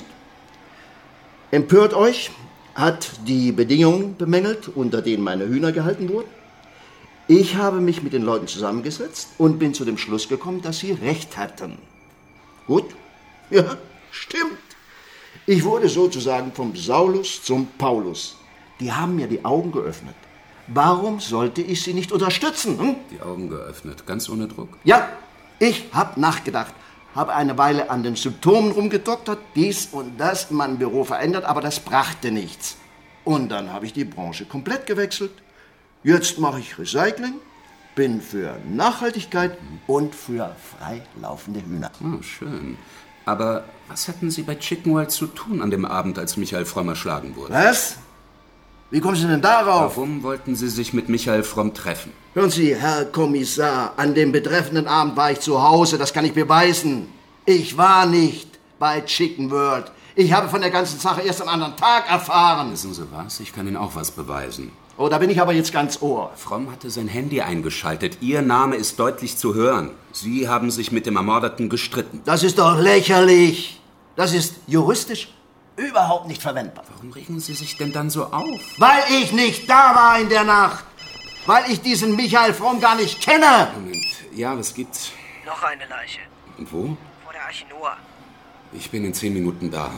Empört euch hat die Bedingungen bemängelt, unter denen meine Hühner gehalten wurden. Ich habe mich mit den Leuten zusammengesetzt und bin zu dem Schluss gekommen, dass sie recht hatten. Gut? Ja, stimmt. Ich wurde sozusagen vom Saulus zum Paulus. Die haben mir die Augen geöffnet. Warum sollte ich sie nicht unterstützen? Hm? Die Augen geöffnet, ganz ohne Druck? Ja, ich habe nachgedacht, habe eine Weile an den Symptomen rumgedoktert, dies und das in meinem Büro verändert, aber das brachte nichts. Und dann habe ich die Branche komplett gewechselt. Jetzt mache ich Recycling, bin für Nachhaltigkeit und für freilaufende Hühner. Oh, schön. Aber was hatten Sie bei Chicken World zu tun an dem Abend, als Michael Fromm erschlagen wurde? Was? Wie kommen Sie denn darauf? Warum wollten Sie sich mit Michael Fromm treffen? Hören Sie, Herr Kommissar, an dem betreffenden Abend war ich zu Hause, das kann ich beweisen. Ich war nicht bei Chicken World. Ich habe von der ganzen Sache erst am anderen Tag erfahren. Wissen Sie was? Ich kann Ihnen auch was beweisen. Oh, da bin ich aber jetzt ganz ohr. Fromm hatte sein Handy eingeschaltet. Ihr Name ist deutlich zu hören. Sie haben sich mit dem Ermordeten gestritten. Das ist doch lächerlich. Das ist juristisch überhaupt nicht verwendbar. Warum regen Sie sich denn dann so auf? Weil ich nicht da war in der Nacht. Weil ich diesen Michael Fromm gar nicht kenne. Moment. Ja, was gibt's? Noch eine Leiche. Und wo? Vor der Arche Noah. Ich bin in 10 Minuten da.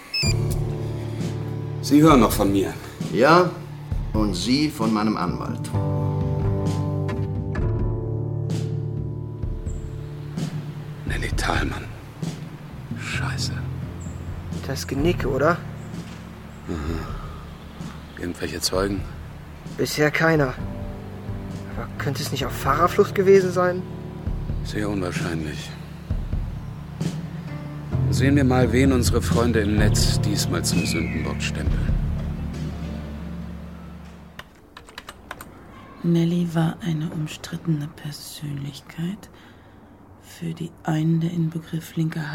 Sie hören noch von mir. Ja, und Sie von meinem Anwalt. Nelly Thalmann. Scheiße. Das Genick, oder? Irgendwelche Zeugen? Bisher keiner. Aber könnte es nicht auf Fahrerflucht gewesen sein? Sehr unwahrscheinlich. Sehen wir mal, wen unsere Freunde im Netz diesmal zum Sündenbock stempeln. Nelly war eine umstrittene Persönlichkeit. Für die einen der Inbegriff linker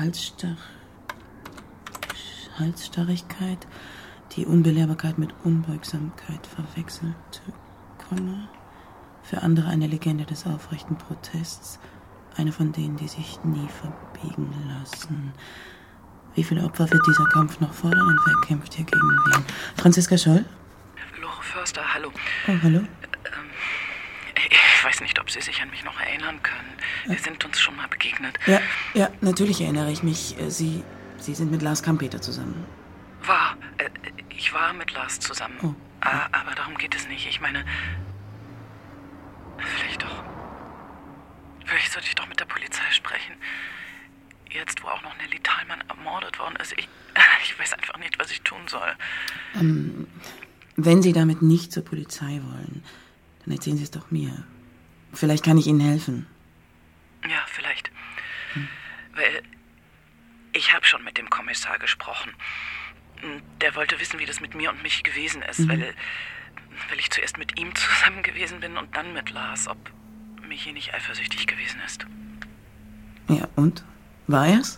Halsstarrigkeit, die Unbelehrbarkeit mit Unbeugsamkeit verwechselte, für andere eine Legende des aufrechten Protests, eine von denen, die sich nie verbiegen lassen. Wie viele Opfer wird dieser Kampf noch fordern und wer kämpft hier gegen wen? Franziska Scholl? Lore Förster, hallo. Oh, hallo. Ich weiß nicht, ob Sie sich an mich noch erinnern können. Wir sind uns schon mal begegnet. Ja, natürlich erinnere ich mich. Sie sind mit Lars Kampeter zusammen. Ich war mit Lars zusammen. Oh. Aber darum geht es nicht. Ich meine, vielleicht sollte ich doch mit der Polizei sprechen. Jetzt, wo auch noch Nelly Thalmann ermordet worden ist. Ich weiß einfach nicht, was ich tun soll. Wenn Sie damit nicht zur Polizei wollen, dann erzählen Sie es doch mir. Vielleicht kann ich Ihnen helfen. Ja, vielleicht. Weil ich habe schon mit dem Kommissar gesprochen. Der wollte wissen, wie das mit mir und Michi gewesen ist, weil weil ich zuerst mit ihm zusammen gewesen bin und dann mit Lars, ob Michi nicht eifersüchtig gewesen ist. Ja, und? War er's?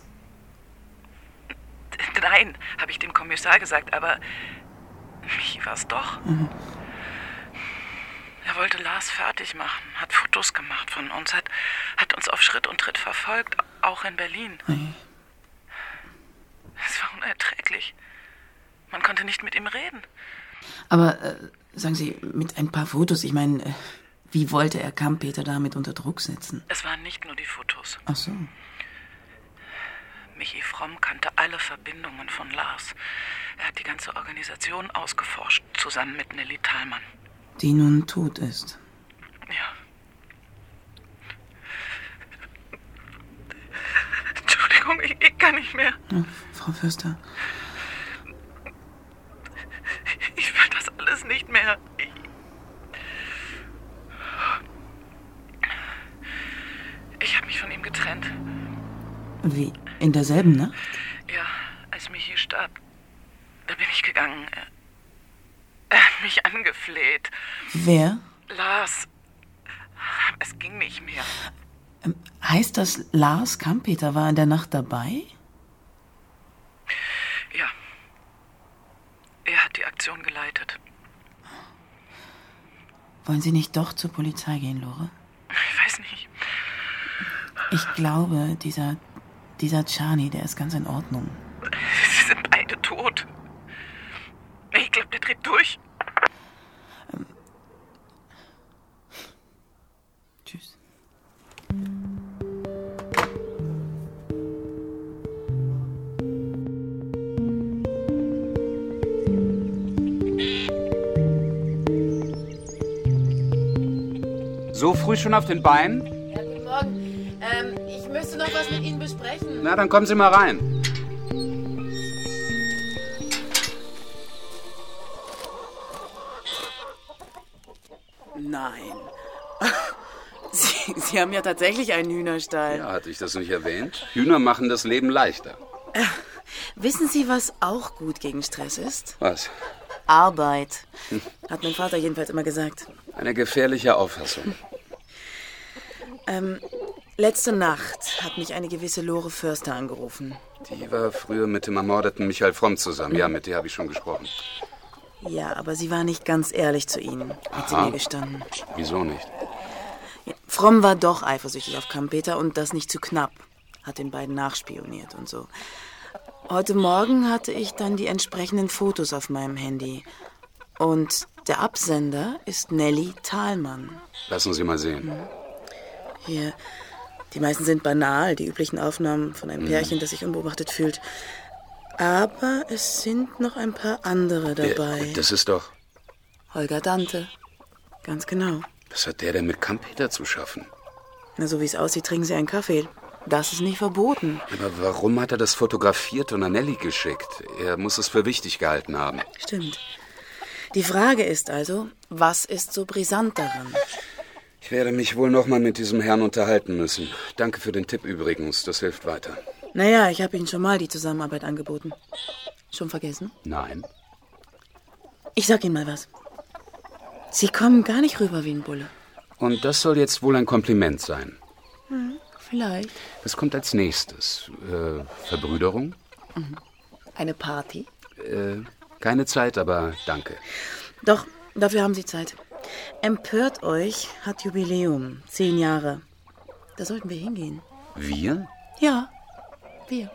Nein, habe ich dem Kommissar gesagt, aber Michi war es doch. Mhm. Er wollte Lars fertig machen, hat Fotos gemacht von uns, hat uns auf Schritt und Tritt verfolgt, auch in Berlin. Hey. Es war unerträglich. Man konnte nicht mit ihm reden. Aber, sagen Sie, mit ein paar Fotos, ich meine, wie wollte er Kampeter damit unter Druck setzen? Es waren nicht nur die Fotos. Ach so. Michi Fromm kannte alle Verbindungen von Lars. Er hat die ganze Organisation ausgeforscht, zusammen mit Nelly Thalmann. Die nun tot ist. Ja. Entschuldigung, ich kann nicht mehr. Ja, Frau Förster. Ich will das alles nicht mehr. Ich habe mich von ihm getrennt. Wie? In derselben Nacht? Ja, als Michi starb, da bin ich gegangen. Er hat mich angefleht. Wer? Lars. Es ging nicht mehr. Heißt das, Lars Kampeter war in der Nacht dabei? Ja. Er hat die Aktion geleitet. Wollen Sie nicht doch zur Polizei gehen, Lore? Ich weiß nicht. Ich glaube, dieser Czani, der ist ganz in Ordnung. Sie sind beide tot. Ich glaube, der dreht durch. Tschüss. So früh schon auf den Beinen? Ja, guten Morgen. Ich müsste noch was mit Ihnen besprechen. Na, dann kommen Sie mal rein. Nein. Sie haben ja tatsächlich einen Hühnerstall. Ja, hatte ich das nicht erwähnt? Hühner machen das Leben leichter. Wissen Sie, was auch gut gegen Stress ist? Was? Arbeit. Hat mein Vater jedenfalls immer gesagt. Eine gefährliche Auffassung. Letzte Nacht hat mich eine gewisse Lore Förster angerufen. Die war früher mit dem ermordeten Michael Fromm zusammen. Ja, mit der habe ich schon gesprochen. Ja, aber sie war nicht ganz ehrlich zu Ihnen, hat sie mir gestanden. Wieso nicht? Ja, Fromm war doch eifersüchtig auf Kampeter und das nicht zu knapp. Hat den beiden nachspioniert und so. Heute Morgen hatte ich dann die entsprechenden Fotos auf meinem Handy. Und der Absender ist Nelly Thalmann. Lassen Sie mal sehen. Hier, die meisten sind banal, die üblichen Aufnahmen von einem Pärchen, das sich unbeobachtet fühlt. Aber es sind noch ein paar andere dabei. Das ist doch... Holger Dante. Ganz genau. Was hat der denn mit Kampeter zu schaffen? Na, so wie es aussieht, trinken sie einen Kaffee. Das ist nicht verboten. Aber warum hat er das fotografiert und an Nelly geschickt? Er muss es für wichtig gehalten haben. Stimmt. Die Frage ist also, was ist so brisant daran? Ich werde mich wohl noch mal mit diesem Herrn unterhalten müssen. Danke für den Tipp übrigens, das hilft weiter. Naja, ich habe Ihnen schon mal die Zusammenarbeit angeboten. Schon vergessen? Nein. Ich sag Ihnen mal was. Sie kommen gar nicht rüber wie ein Bulle. Und das soll jetzt wohl ein Kompliment sein. Vielleicht. Was kommt als nächstes? Verbrüderung? Eine Party? Keine Zeit, aber danke. Doch, dafür haben Sie Zeit. Empört euch hat Jubiläum. 10 Jahre. Da sollten wir hingehen. Wir? Ja, wir.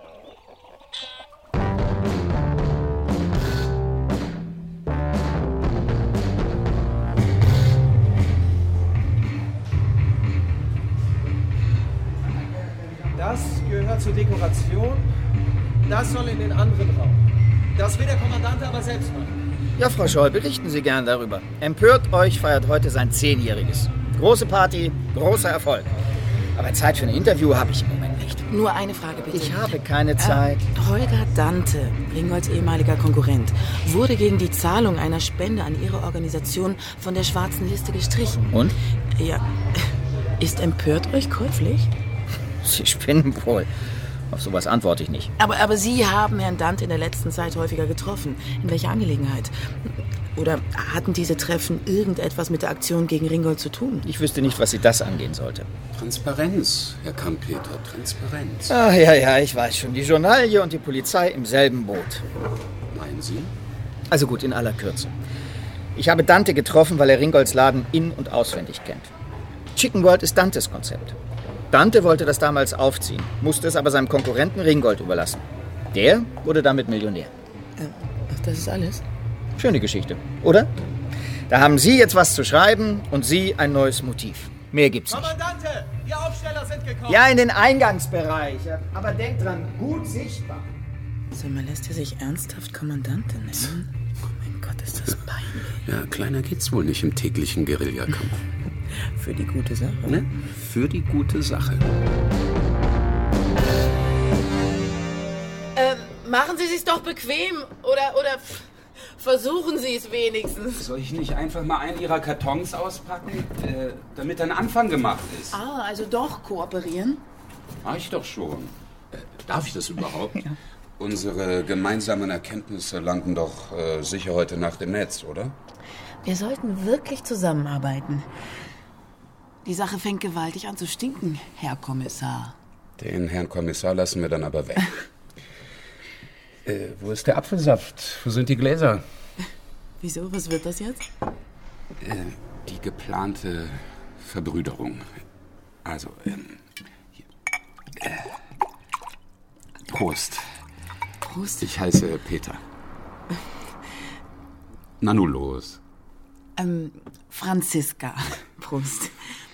Das gehört zur Dekoration. Das soll in den anderen Raum. Das will der Kommandant aber selbst machen. Ja, Frau Scholl, berichten Sie gern darüber. Empört euch feiert heute sein 10-jähriges. Große Party, großer Erfolg. Aber Zeit für ein Interview habe ich im Moment nicht. Nur eine Frage bitte. Ich habe keine Zeit. Holger Dante, Ringolds ehemaliger Konkurrent, wurde gegen die Zahlung einer Spende an Ihre Organisation von der schwarzen Liste gestrichen. Und? Ja. Ist empört euch käuflich? Sie spinnen wohl. Auf sowas antworte ich nicht. Aber Sie haben Herrn Dante in der letzten Zeit häufiger getroffen. In welcher Angelegenheit? Oder hatten diese Treffen irgendetwas mit der Aktion gegen Ringgold zu tun? Ich wüsste nicht, was sie das angehen sollte. Transparenz, Herr Kampeter, Transparenz. Ah, ja, ich weiß schon. Die Journalie und die Polizei im selben Boot. Meinen Sie? Also gut, in aller Kürze. Ich habe Dante getroffen, weil er Ringolds Laden in- und auswendig kennt. Chicken World ist Dantes Konzept. Dante wollte das damals aufziehen, musste es aber seinem Konkurrenten Ringgold überlassen. Der wurde damit Millionär. Das ist alles? Schöne Geschichte, oder? Da haben Sie jetzt was zu schreiben und Sie ein neues Motiv. Mehr gibt's nicht. Kommandante, die Aufsteller sind gekommen. Ja, in den Eingangsbereich. Aber denkt dran, gut sichtbar. Sag mal, lässt er sich ernsthaft Kommandante nennen? Oh mein Gott, ist das peinlich. Ja, kleiner geht's wohl nicht im täglichen Guerillakampf. Für die gute Sache. Ne? Für die gute Sache. Machen Sie es sich doch bequem. Oder versuchen Sie es wenigstens. Soll ich nicht einfach mal einen Ihrer Kartons auspacken, damit ein Anfang gemacht ist? Ah, also doch kooperieren? Mach ich doch schon. Darf ich das überhaupt? Ja. Unsere gemeinsamen Erkenntnisse landen doch sicher heute Nacht im Netz, oder? Wir sollten wirklich zusammenarbeiten. Die Sache fängt gewaltig an zu stinken, Herr Kommissar. Den Herrn Kommissar lassen wir dann aber weg. Wo ist der Apfelsaft? Wo sind die Gläser? Wieso? Was wird das jetzt? Die geplante Verbrüderung. Also, Prost. Prost. Ich heiße Peter. Na nun los. Franziska. Prost.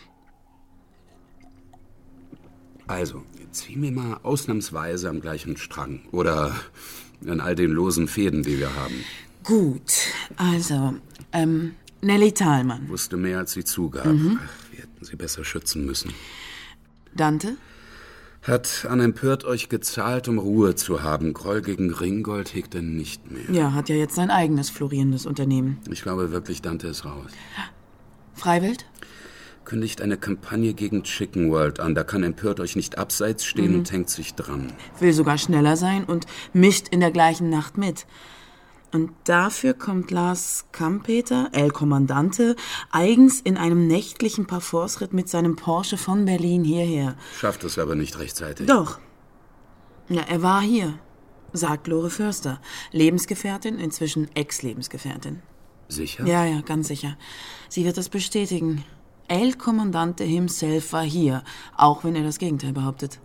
Also, ziehen wir mal ausnahmsweise am gleichen Strang. Oder an all den losen Fäden, die wir haben. Gut, also, Nelly Thalmann. Wusste mehr, als sie zugab. Ach, wir hätten sie besser schützen müssen. Dante? Hat an Empört euch gezahlt, um Ruhe zu haben. Groll gegen Ringgold hegt er nicht mehr. Ja, hat ja jetzt sein eigenes florierendes Unternehmen. Ich glaube wirklich, Dante ist raus. Freiwild? Kündigt eine Kampagne gegen Chicken World an. Da kann Empört euch nicht abseits stehen und hängt sich dran. Will sogar schneller sein und mischt in der gleichen Nacht mit. Und dafür kommt Lars Kampeter, El Kommandante, eigens in einem nächtlichen Parforce-Ritt mit seinem Porsche von Berlin hierher. Schafft es aber nicht rechtzeitig. Doch. Ja, er war hier, sagt Lore Förster. Lebensgefährtin, inzwischen Ex-Lebensgefährtin. Sicher? Ja, ganz sicher. Sie wird das bestätigen. El Kommandante himself war hier, auch wenn er das Gegenteil behauptet.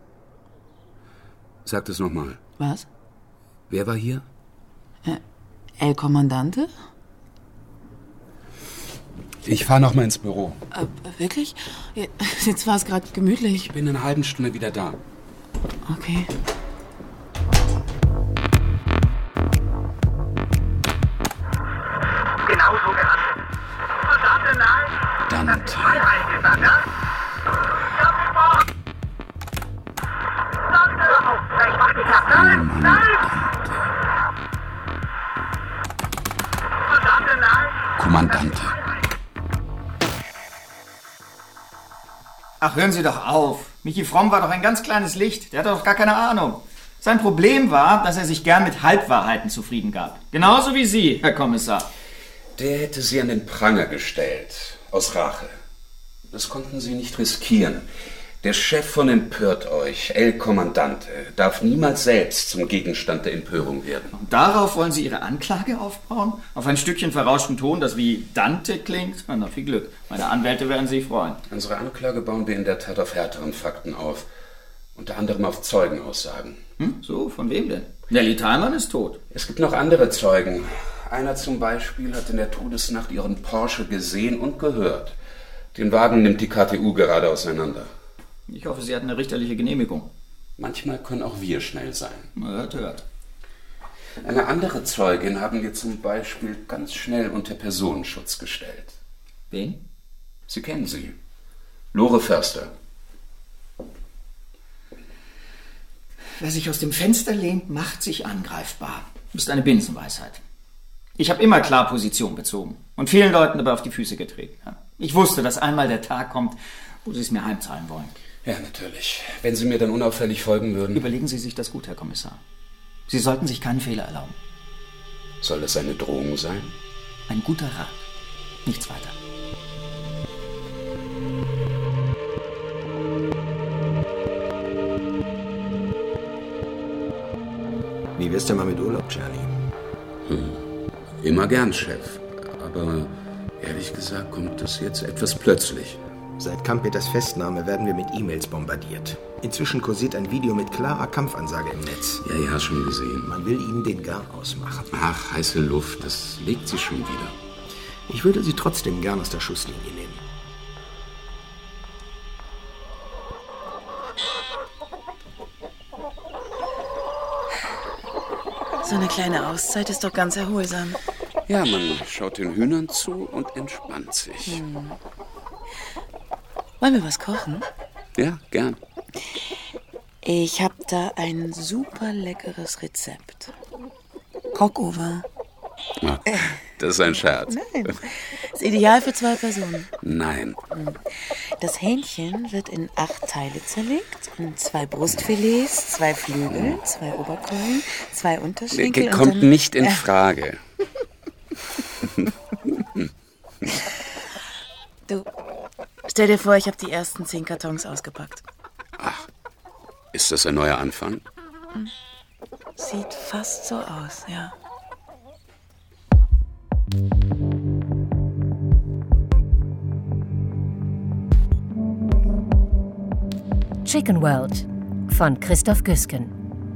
Sagt es nochmal. Was? Wer war hier? El Kommandante? Ich fahre noch mal ins Büro. Wirklich? Jetzt war es gerade gemütlich. Ich bin in einer halben Stunde wieder da. Okay. Genauso gehandelt. Verdammte nein! Dante. Eingesagt, ja? Dante! Vielleicht macht die Kraft. Nein! Verdammte nein! Kommandante. Ach, hören Sie doch auf. Michi Fromm war doch ein ganz kleines Licht. Der hatte doch gar keine Ahnung. Sein Problem war, dass er sich gern mit Halbwahrheiten zufrieden gab. Genauso wie Sie, Herr Kommissar. Der hätte sie an den Pranger gestellt. Aus Rache. Das konnten sie nicht riskieren. Der Chef von Empört euch, El Kommandante, darf niemals selbst zum Gegenstand der Empörung werden. Und darauf wollen Sie Ihre Anklage aufbauen? Auf ein Stückchen verrauschten Ton, das wie Dante klingt? Na, viel Glück. Meine Anwälte werden sich freuen. Unsere Anklage bauen wir in der Tat auf härteren Fakten auf. Unter anderem auf Zeugenaussagen. So, von wem denn? Nelly Thalmann ist tot. Es gibt noch andere Zeugen. Einer zum Beispiel hat in der Todesnacht ihren Porsche gesehen und gehört. Den Wagen nimmt die KTU gerade auseinander. Ich hoffe, Sie hatten eine richterliche Genehmigung. Manchmal können auch wir schnell sein. Hört. Eine andere Zeugin haben wir zum Beispiel ganz schnell unter Personenschutz gestellt. Wen? Sie kennen sie. Lore Förster. Wer sich aus dem Fenster lehnt, macht sich angreifbar. Das ist eine Binsenweisheit. Ich habe immer klar Position bezogen und vielen Leuten dabei auf die Füße getreten. Ich wusste, dass einmal der Tag kommt, wo Sie es mir heimzahlen wollen. Ja, natürlich. Wenn Sie mir dann unauffällig folgen würden. Überlegen Sie sich das gut, Herr Kommissar. Sie sollten sich keinen Fehler erlauben. Soll das eine Drohung sein? Ein guter Rat. Nichts weiter. Wie wär's denn mal mit Urlaub, Charlie? Immer gern, Chef. Aber ehrlich gesagt kommt das jetzt etwas plötzlich. Seit Kampeters Festnahme werden wir mit E-Mails bombardiert. Inzwischen kursiert ein Video mit klarer Kampfansage im Netz. Ja, schon gesehen. Man will ihm den Garaus machen. Ach, heiße Luft, das legt sie schon wieder. Ich würde sie trotzdem gern aus der Schusslinie nehmen. So eine kleine Auszeit ist doch ganz erholsam. Ja, man schaut den Hühnern zu und entspannt sich. Wollen wir was kochen? Ja, gern. Ich habe da ein super leckeres Rezept. Rockover. Ach, das ist ein Scherz. Nein, ist ideal für 2 Personen. Nein. Das Hähnchen wird in 8 Teile zerlegt und 2 Brustfilets, 2 Flügel, 2 Oberkeulen, 2 Unterschenkel. Kommt nicht in Frage. Du, stell dir vor, ich habe die ersten 10 Kartons ausgepackt. Ach, ist das ein neuer Anfang? Sieht fast so aus, ja. Chicken World von Christoph Güsken.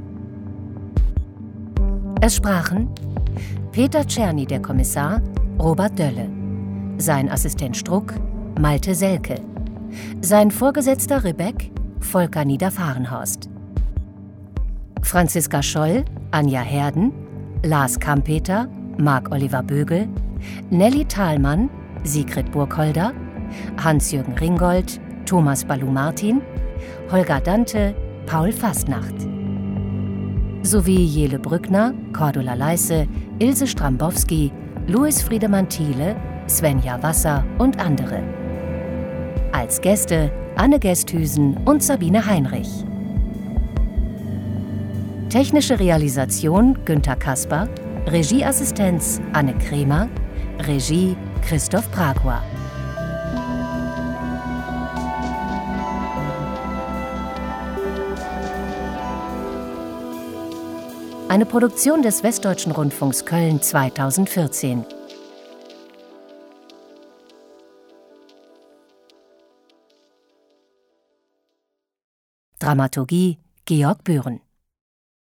Es sprachen Peter Czerny, der Kommissar, Robert Dölle. Sein Assistent Struck, Malte Selke. Sein Vorgesetzter Rebeck, Volker Niederfahrenhorst. Franziska Scholl, Anja Herden, Lars Kampeter, Marc-Oliver Bögel, Nelly Thalmann, Sigrid Burkholder, Hans-Jürgen Ringold, Thomas Balou-Martin, Holger Dante, Paul Fastnacht. Sowie Jele Brückner, Cordula Leisse, Ilse Strambowski, Louis Friedemann Thiele, Svenja Wasser und andere. Als Gäste Anne Gesthüsen und Sabine Heinrich. Technische Realisation Günter Kasper, Regieassistenz Anne Kremer, Regie Christoph Pragua. Eine Produktion des Westdeutschen Rundfunks Köln 2014. Dramaturgie Georg Bühren.